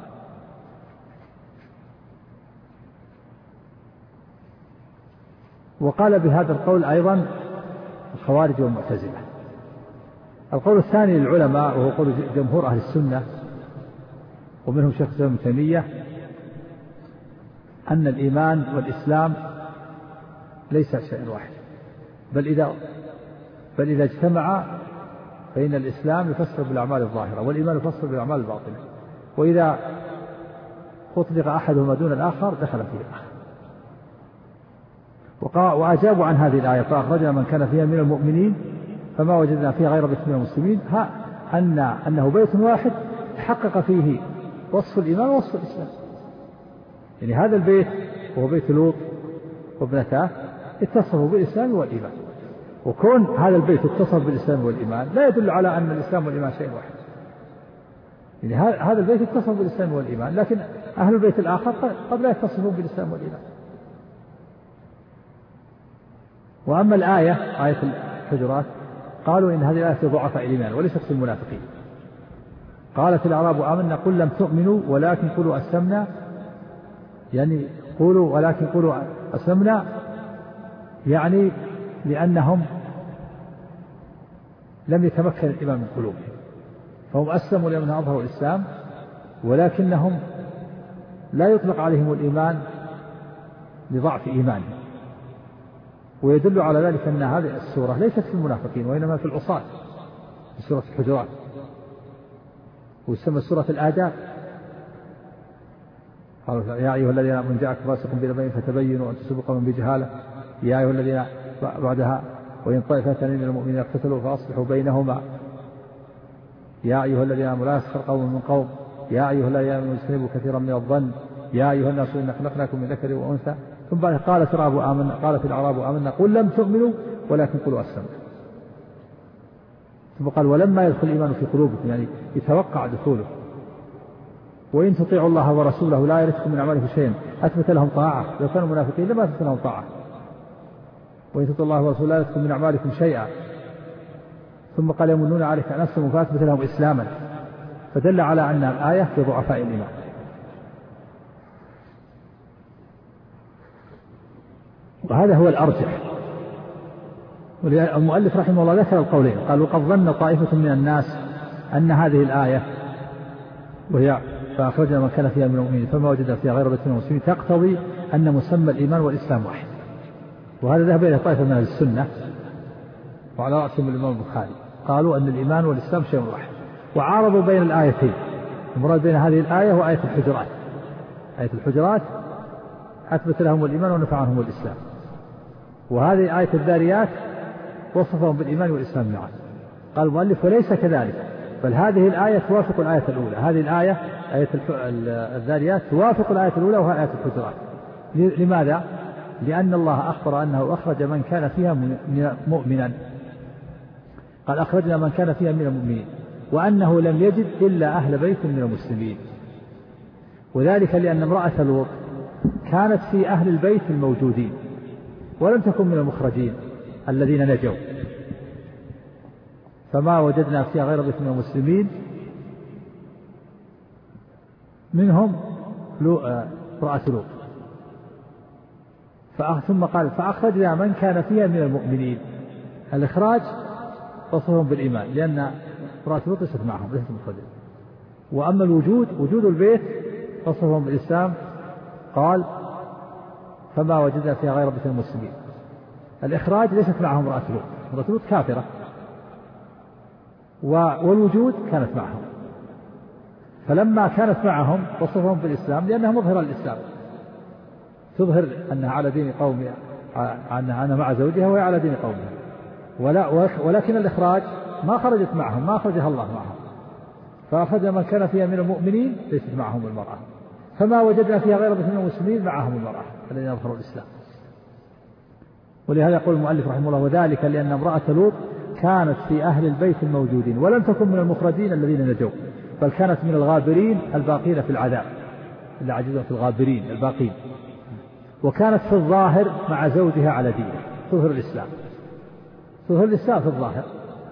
A: وقال بهذا القول أيضا الخوارج والمعتزلة. القول الثاني للعلماء وهو قول جمهور أهل السنة ومنهم شيخ الإسلام ابن تيمية أن الإيمان والإسلام ليس شيء واحد، بل إذا بل إذا اجتمع فإن الإسلام يفسر بالأعمال الظاهرة والإيمان يفسر بالأعمال الباطنة، وإذا أطلق أحدهما دون الآخر دخل فيه الآخر. وأجابوا عن هذه الآية فأخرجنا من كان فيها من المؤمنين فما وجدنا فيها غير بيت من المسلمين ها أن أنه بيت واحد تحقق فيه وصف الإيمان ووصف الإسلام. يعني هذا البيت وهو بيت لوط وابنتاه اتصفوا بالإسلام والإيمان، وكون هذا البيت اتصف بالإسلام والإيمان لا يدل على أن الإسلام والإيمان شيء واحد. يعني هذا البيت اتصف بالإسلام والإيمان، لكن أهل البيت الآخر قد لا يتصفون بالإسلام والإيمان. وأما الآية آية الحجرات قالوا إن هذه الآية في ضعفاء الإيمان وليست في المنافقين. قالت الأعراب آمنا قل لم تؤمنوا ولكن قولوا أسلمنا، يعني قولوا ولكن قولوا أسلمنا يعني لأنهم لم يتمكن الإيمان من قلوبهم، فهم أسلموا لأنهم أظهروا الإسلام ولكنهم لا يطلق عليهم الإيمان لضعف إيمانهم. ويدل على ذلك أن هذه السورة ليست في المنافقين وإنما في العصاة، في سورة الحجرات، ويسمى سورة الآداب. قالوا يا أيها الذين آمنوا إن جاءكم فاسق بنبأ فتبينوا أن تصيبوا قوما بجهالة، يا أيها الذين بعدها وإن طائفتان من المؤمنين اقتتلوا فأصلحوا بينهما، يا أيها الذين آمنوا لا يسخر قوم من قوم، يا أيها الذين آمنوا اجتنبوا كثيرا من الظن، يا أيها الناس إنا خلقناكم من ذكر وأنثى. ثم بعد قالت الأعراب آمنا قالت الأعراب آمنا قل لم تؤمنوا ولكن قولوا أسلمنا. ثم قال ولما يدخل الإيمان في قلوبكم، يعني يتوقع دخوله. وإن تطيعوا الله ورسوله لا يلدكم من أعمالكم شيئا، أثبت لهم طاعة، لو كانوا منافقين لما أثبت لهم طاعة. وإن تطيعوا الله ورسوله لا يلدكم من أعمالكم شيئا. ثم قال يمنون عليك أن أسلموا فأثبت لهم إسلاما، فدل على أن الآية في ضعفاء الإيمان. وهذا هو الأرجح. والمؤلف رحمه الله ذكر القولين، قال وقد ظن طائفة من الناس أن هذه الآية وهي فأخرجنا من كان فيها من المؤمنين فما وجدنا فيها غير بيت من المسلمين تقتضي أن مسمى الإيمان والإسلام واحد. وهذا ذهب إلى طائفة من أهل السنة وعلى رأسهم الإمام البخاري، قالوا أن الإيمان والإسلام شيء واحد، وعارضوا بين الآيتين. المراد بين هذه الآية وآية الحجرات. آية الحجرات أثبت لهم الإيمان ونفع عنهم الإسلام، وهذه آية الذاريات وصفهم بالإيمان والإسلام معا. قال المؤلف وليس كذلك، بل هذه الآية توافق الآية الأولى. هذه الآية آية الذاريات توافق الآية الأولى وهي آية الحجرات. لماذا؟ لأن الله أخبر أنه أخرج من كان فيها مؤمنا، قال أخرجنا من كان فيها من المؤمنين، وأنه لم يجد إلا أهل بيت من المسلمين. وذلك لأن امرأة لوط كانت في أهل البيت الموجودين ولم تكن من المخرجين الذين نجوا، فما وجدنا فيها غير بيت من المسلمين منهم امرأة لوط. ثم قال فأخرجنا من كان فيها من المؤمنين. الإخراج وصفهم بالإيمان لأن امرأة لوط ليست معهم ليست مخرجين. وأما الوجود وجود البيت وصفهم بالإسلام، قال فما وجدنا فيها غير بيت من المسلمين. الإخراج ليست معهم امرأة لوط، امرأة لوط كافرة، والوجود كانت معهم. فلما كانت معهم وصفهم بالإسلام لأنها مظهرة للإسلام، تظهر أنها على دين قوم أنها مع زوجها وهي على دين قومها. ولا ولكن الإخراج ما خرجت معهم، ما أخرجها الله معهم، فأخرج من كان فيها من المؤمنين ليست معهم المرأة، فما وجدنا فيها غير من المسلمين معهم المرأة الذين يظهروا الإسلام. ولهذا يقول المؤلف رحمه الله وذلك لأن امرأة لوط كانت في أهل البيت الموجودين، ولم تكن من المخرجين الذين نجوا، بل كانت من الغابرين الباقين في العذاب، اللي عجزوا في الغابرين الباقين. وكانت في الظاهر مع زوجها على دينه، تظهر الإسلام، تظهر الإسلام في الظاهر،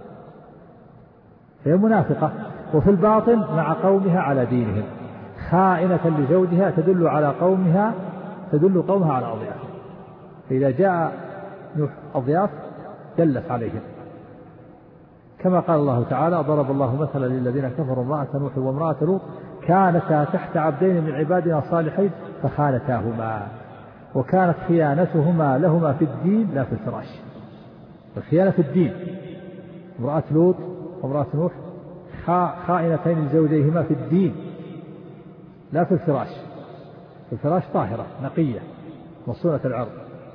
A: هي منافقة، وفي الباطن مع قومها على دينهم، خائنة لزوجها تدل على قومها، تدل قومها على أضيافها، فإذا جاء نوح أضياف دلت عليهم، كما قال الله تعالى: ضرب الله مثلا للذين كفروا امرأة نوح وامرأة لوط كانتا تحت عبدين من عبادنا صالحين فخانتاهما وكانت خيانتهما لهما في الدين لا في الفراش. الخيانة في الدين، امرأة لوط وامرأة نوح خائنتين لزوجيهما في الدين لا في الفراش. في الفراش طاهرة نقية مصونة العرض،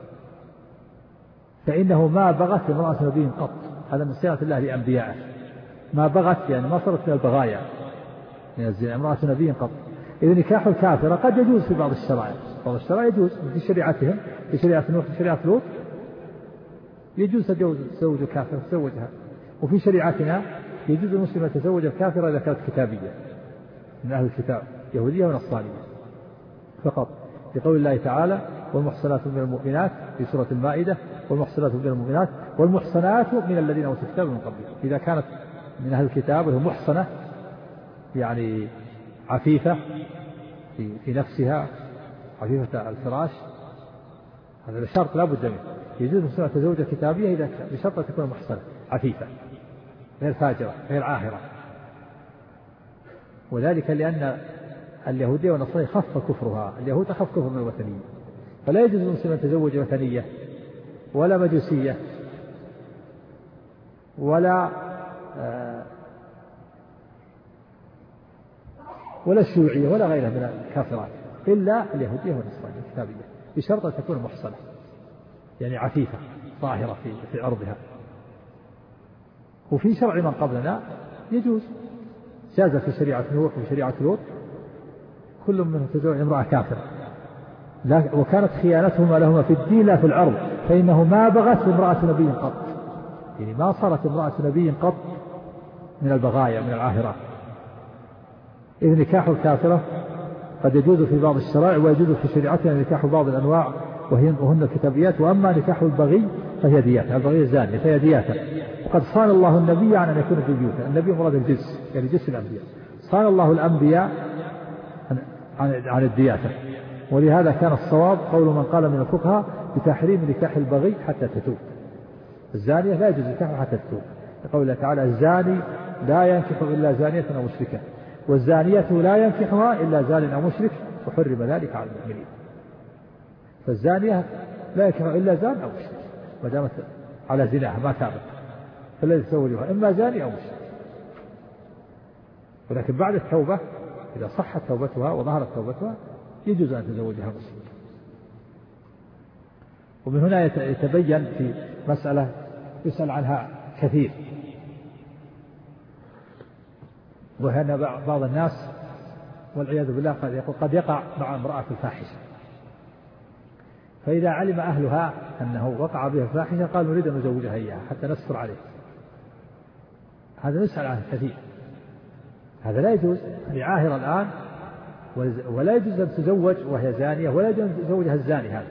A: فإنه ما بغت امرأة نبي قط، هذا من صيانة الله لأنبيائه، ما بغت يعني ما صارت من البغايا من الزنا امرأة نبي قط. إذا نكاح الكافرة قد يجوز في بعض الشرائع، بعض الشرائع يجوز في شريعتهم، في شريعة نوح في شريعة لوط يجوز تزوج الكافر تزوجها، وفي شريعتنا يجوز المسلم يتزوج الكافرة إذا كانت كتابية من أهل الكتاب يهودية ونصرانية فقط، لقول الله تعالى: والمحصنات من المؤمنات في سورة المائدة: والمحصنات من المؤمنات والمحصنات من الذين أوتوا الكتاب من قبلهم. إذا كانت من أهل الكتاب وهي محصنة يعني عفيفة في, في نفسها، عفيفة الفراش، هذا شرط لا بد منه. يجوز المسلم تزوج الكتابية إذا بشرط أن تكون محصنة عفيفة غير فاجرة غير عاهرة، وذلك لأن اليهودية والنصارى خف كفرها، اليهود أخف كفر من الوثنية، فلا يجوز المسلم أن يتزوج وثنية ولا مجوسية ولا آه ولا الشيوعية ولا غيرها من الكافرات، إلا اليهودية والنصرانية الكتابية، بشرط أن تكون محصنة يعني عفيفة طاهرة في في عرضها. وفي شرع من قبلنا يجوز، جاز في شريعة نوح وفي شريعة لوط كل منهم تزوج امرأة كافرة، وكانت خيانتهما لهما في الدين لا في العرض، فإنه ما بغت امرأة نبي قط، يعني ما صارت امرأة نبي قط من البغايا من العاهرات. إذ نكاح الكافرة قد يجوز في بعض الشرائع ويجوز في شريعتنا نكاح بعض الأنواع وهن الكتابيات، وأما نكاح البغي فهي دياتها، البغي الزانية فهي دياتها. وقد صان الله النبي عن أن يكون في بيوته، النبي مراد الجنس يعني جنس الأنبياء، صان الله الأنبياء عن عن الدياتة، ولهذا كان الصواب قول من قال من الفقهاء بتحريم نكاح البغي حتى تتوب. الزانية لا يجوز نكاحها حتى تتوب، لقول الله تعالى: الزاني لا ينكح إلا زانية أو مشركة، والزانية لا ينكحها إلا زان أو مشرك، وحرم ذلك على المؤمنين. فالزانية لا ينكحها إلا زان أو مشرك، ما دامت على زناها ما تابت، فالذي يتزوجها إما زاني أو مشرك. ولكن بعد التوبة إذا صحت توبتها وظهرت توبتها يجوز أن تزوجها مسلم. ومن هنا يتبين في مسألة يسأل عنها كثير، وهي أن بعض الناس والعياذ بالله قد يقع مع امرأة الفاحشة، فإذا علم أهلها أنه وقع بها الفاحشة قال: نريد أن نزوجها إياها حتى نستر عليه. هذا يسأل عنه كثير، هذا لا يجوز، هي عاهرة الآن ولا يجوز أن تزوج وهي زانية، ولا يجوز أن تزوجها الزاني هذا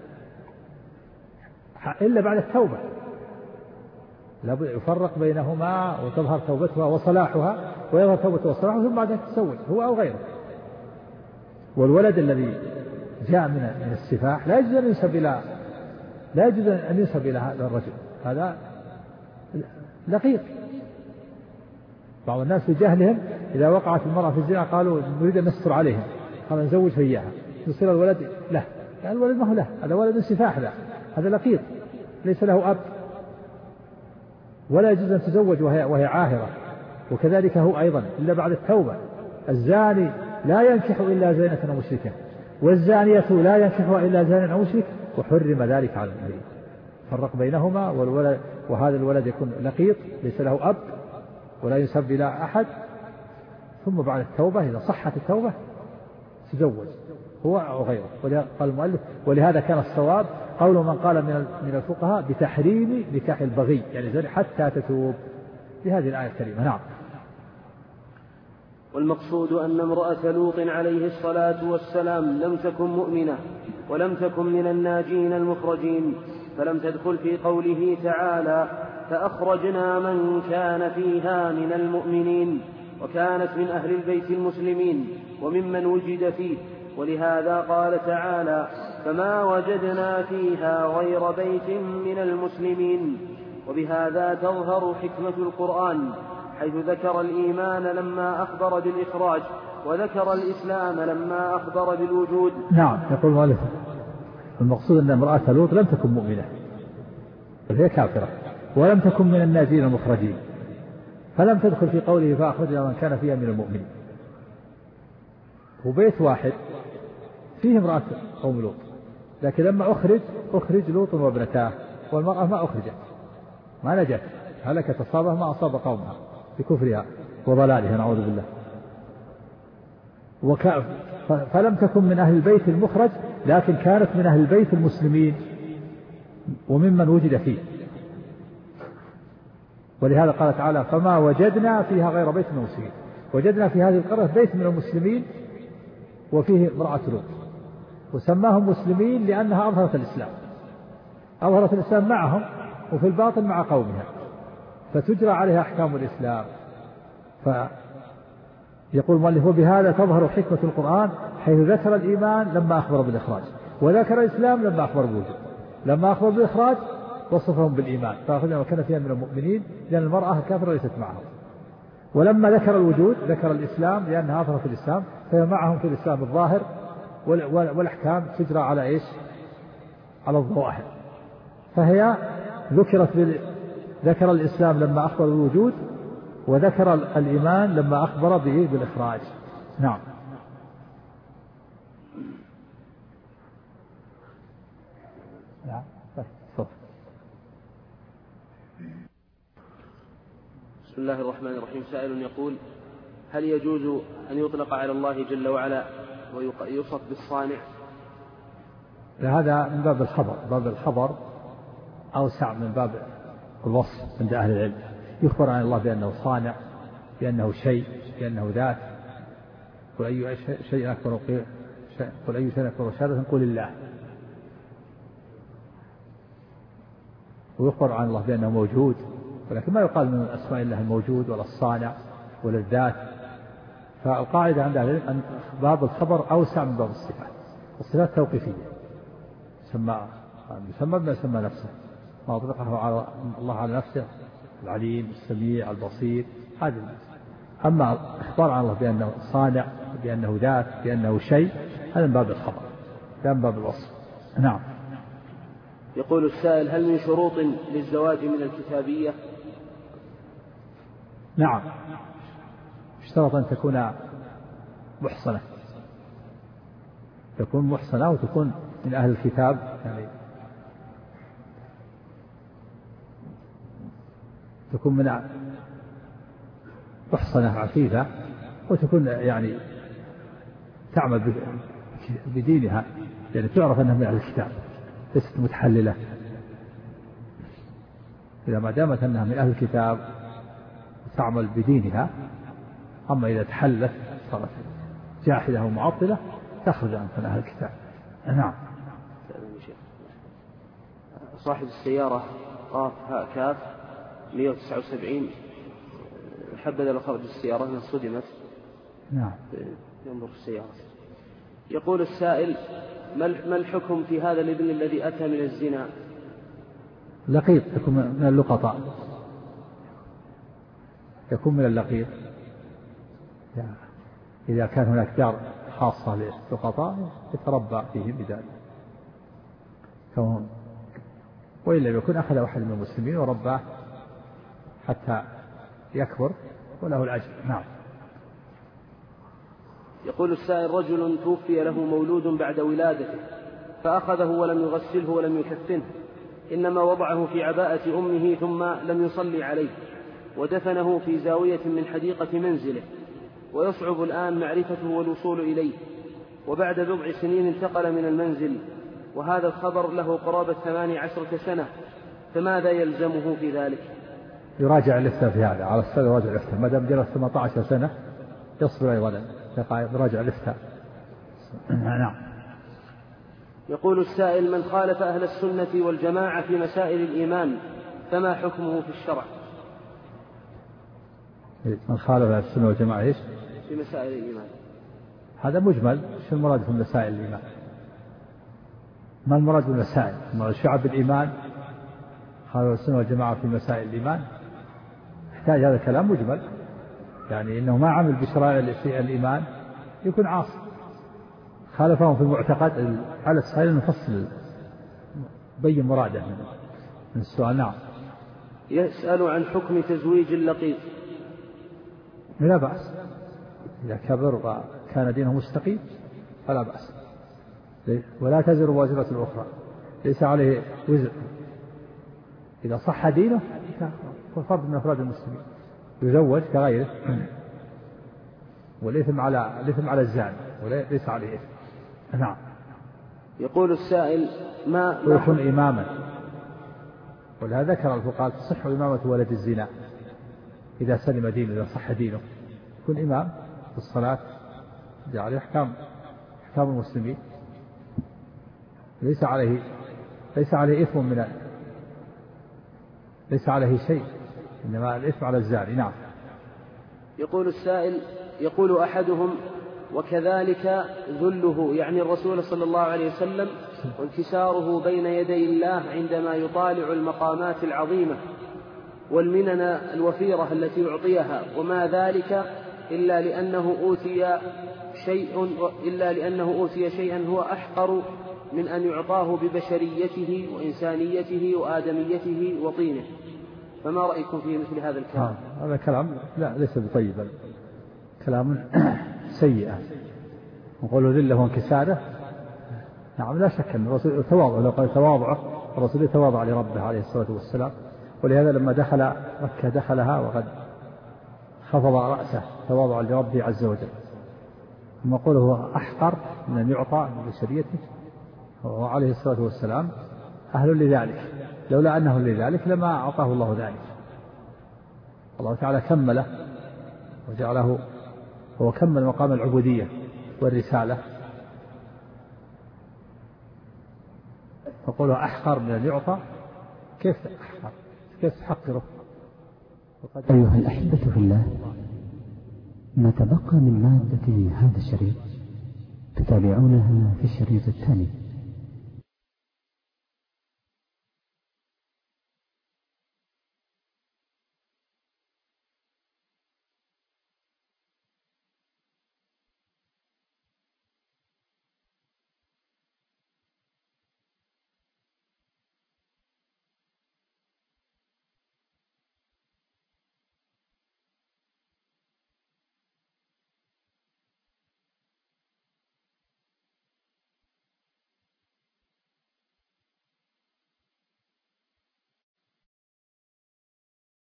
A: إلا بعد التوبة، لابد يفرق بينهما وتظهر توبتها وصلاحها، ويظهر توبتها وصلاحها ثم بعدها تتزوج هو أو غيره. والولد الذي جاء من من السفاح لا يجوز أن ينسب إلى لا يجوز أن ينسب إلى هذا الرجل، هذا لقيط. بعض الناس بجهلهم إذا وقعت المرأة في الزنا قالوا: نريد أن نستر عليهم، قال: نزوج إياها، يصير الولد له، يعني الولد ما هو له، هذا ولد سفاح له، هذا لقيط ليس له أب، ولا يجوز أن تزوج وهي, وهي عاهرة. وكذلك هو أيضا إلا بعد التوبة. الزاني لا ينكح إلا زانية أو مشركة، والزانية لا ينكحها إلا زان أو مشرك، وحرم ذلك على المؤمنين. فرق بينهما، والولد وهذا الولد يكون لقيط ليس له أب ولا ينسب إلى أحد، ثم بعد التوبة إذا صحت التوبة تزوج هو أو غيره. ولهذا قال المؤلف: ولهذا كان الصواب قول من قال من من الفقهاء بتحريم نكاح البغي يعني زوج حتى تتوب بهذه الآية الكريمة. نعم.
C: والمقصود أن امرأة لوط عليه الصلاة والسلام لم تكن مؤمنة ولم تكن من الناجين المخرجين، فلم تدخل في قوله تعالى فأخرجنا من كان فيها من المؤمنين، وكانت من أهل البيت المسلمين وممن وجد فيه، ولهذا قال تعالى فما وجدنا فيها غير بيت من المسلمين. وبهذا تظهر حكمة القرآن حيث ذكر الإيمان لما أخبر بالإخراج، وذكر الإسلام لما أخبر بالوجود.
A: نعم. يقول مؤلف المقصود أن امرأة لوط لم تكن مؤمنة بل هي كافرة ولم تكن من الناجين المخرجين، فلم تدخل في قوله فأخرجنا من كان فيها من المؤمنين. وبيت واحد فيه امرأة قوم لوط، لكن لما أخرج أخرج لوط وابنتاه، والمرأة ما أخرجت ما نجت، هلكت أصابها ما أصاب قومها بكفرها وضلالها نعوذ بالله. وك... فلم تكن من أهل البيت المخرج، لكن كانت من أهل البيت المسلمين وممن وجد فيه، ولهذا قال تعالى فما وجدنا فيها غير بيت من المسلمين. وجدنا في هذه القرية بيت من المسلمين وفيه امرأة لوط، وسماهم مسلمين لأنها أظهرت الإسلام، أظهرت الإسلام معهم وفي الباطن مع قومها، فتجرى عليها أحكام الإسلام. فيقول المؤلف وبهذا تظهر حكمة القرآن حيث ذكر الإيمان لما أخبر بالإخراج، وذكر الإسلام لما أخبر بالوجود. لما أخبر بالإخراج وصفهم بالإيمان فأخذنا وكان فيها من المؤمنين لأن المرأة كافرة ليست معهم. ولما ذكر الوجود ذكر الإسلام لأنها أظهرت الإسلام فهي معهم في الإسلام الظاهر، والأحكام تجرى على إيش؟ على الظواهر. فهي ذكرت بال... ذكر الإسلام لما أخبر بالوجود، وذكر الإيمان لما أخبر به بالإخراج. نعم. نعم.
B: بسم الله الرحمن الرحيم. سائل يقول هل يجوز أن يطلق على الله جل وعلا ويوصف بالصانع؟
A: هذا من باب الخبر، باب الخبر أوسع من باب الوصف عند أهل العلم. يخبر عن الله بأنه صانع، بأنه شيء، بأنه ذات. قل أي شيء أكبر قل أي شيء أكبر شهادة قل الله. ويخبر عن الله بأنه موجود، ولكن ما يقال من أسماء الله الموجود ولا الصانع ولا الذات. فالقاعدة عند أهل العلم أن باب الخبر أوسع من باب الصفات. الصفات توقيفية، يسمى يسمى بما يسمى نفسه، ما أطلقه على الله على نفسه العليم السميع البصير هذه. أما إخبار عن الله بأنه صانع بأنه ذات بأنه شيء هذا من باب الخبر لا من باب الوصف. نعم.
B: يقول السائل هل من شروط للزواج من الكتابية؟
A: نعم، اشترط أن تكون محصنة، تكون محصنة وتكون من أهل الكتاب، يعني تكون من محصنة عفيفة، وتكون يعني تعمل بدينها، يعني تعرف أنها من أهل الكتاب ليست متحللة. إذا ما دامت أنها من أهل الكتاب تعمل بدينها. أما إذا تحلت صارت جاحدة ومعطلة تخرج عن أهل الكتاب. نعم.
B: صاحب السيارة قاف هاء كاف مئة وتسعة وسبعين حبذا لو خرج السيارة أنها صدمت.
A: نعم.
B: ينظر في السيارة. يقول السائل ما الحكم في هذا الابن الذي أتى من الزنا؟
A: لقيط، يكون من اللقطاء، يكون من اللقيط إذا كان هناك دار خاصة للقطاء يتربى فيهم بذلك، وإلا يكون أخذ واحد من المسلمين ورباه حتى يكبر وله الأجر. نعم.
B: يقول السائل رجل توفي له مولود بعد ولادته فأخذه ولم يغسله ولم يكفنه، إنما وضعه في عباءة أمه ثم لم يصلي عليه، ودفنه في زاوية من حديقة منزله، ويصعب الآن معرفته والوصول إليه، وبعد بضع سنين انتقل من المنزل، وهذا الخبر له قرابة ثماني عشرة سنة، فماذا يلزمه في ذلك؟
A: يراجع الافتاء في هذا، على السنة يراجع الافتاء، ما دام جلس ثمانية عشر سنة يصبر أيضا يراجع الافتاء. نعم.
B: يقول السائل: من خالف أهل السنة والجماعة في مسائل الإيمان فما حكمه في الشرع؟
A: من خالف أهل السنة والجماعة إيش؟
B: في مسائل الإيمان.
A: هذا مجمل، شو المراد في مسائل الإيمان؟ ما المراد بالمسائل؟ المراد شعب الإيمان خالف السنة والجماعة في مسائل الإيمان، يحتاج هذا الكلام مجمل، يعني إنه ما عمل بشرائع الإيمان يكون عاصي. خالفهم في المعتقد على السائل نفصل بين مراده من السؤال. نعم.
B: يسأل عن حكم تزويج اللقيط.
A: لا بأس، إذا كبر وكان دينه مستقيم فلا بأس، ولا تزر وازرة الأخرى، ليس عليه وزر، إذا صح دينه هو فرد من أفراد المسلمين يزوج كغيره، والإثم على الإثم على الزاني وليس عليه إثم. نعم.
B: يقول السائل: ما
A: ويكون إماما، ولهذا ذكر الفقهاء تصح إمامة ولد الزنا إذا سلم دينه، إذا صح دينه يكون إمام في الصلاة، عليه أحكام أحكام المسلمين، ليس عليه ليس عليه إثم من ليس عليه شيء، إنما الإثم على الزاني. نعم.
B: يقول السائل: يقول أحدهم: وكذلك ذله، يعني الرسول صلى الله عليه وسلم، وانكساره بين يدي الله عندما يطالع المقامات العظيمة والمنن الوفيرة التي يعطيها، وما ذلك إلا لأنه أوتي شيء إلا لأنه أوتي شيئا هو أحقر من أن يعطاه ببشريته وإنسانيته وآدميته وطينه. فما رأيكم في مثل هذا الكلام؟
A: هذا كلام لا ليس بطيب، كلام سيئة. نقول ذله وانكساره، نعم لا شك أن الرسول تواضع، لو قال تواضعه الرسول تواضع لربه عليه الصلاة والسلام، ولهذا لما دخل مكة دخلها وقد خفض رأسه تواضعا لربه عز وجل. ثم يقول هو أحقر من أن يعطى ببشريته، وهو عليه الصلاة والسلام أهل لذلك، لولا أنه لذلك لما أعطاه الله ذلك. الله تعالى كمله وجعله، هو كمل مقام العبودية والرسالة، فقوله أحقر من أن يعطى، كيف أحقر؟ كيف تحقره؟
D: أيها الأحبة في الله، ما تبقى من مادة هذا الشريط تتابعونها في الشريط التالي.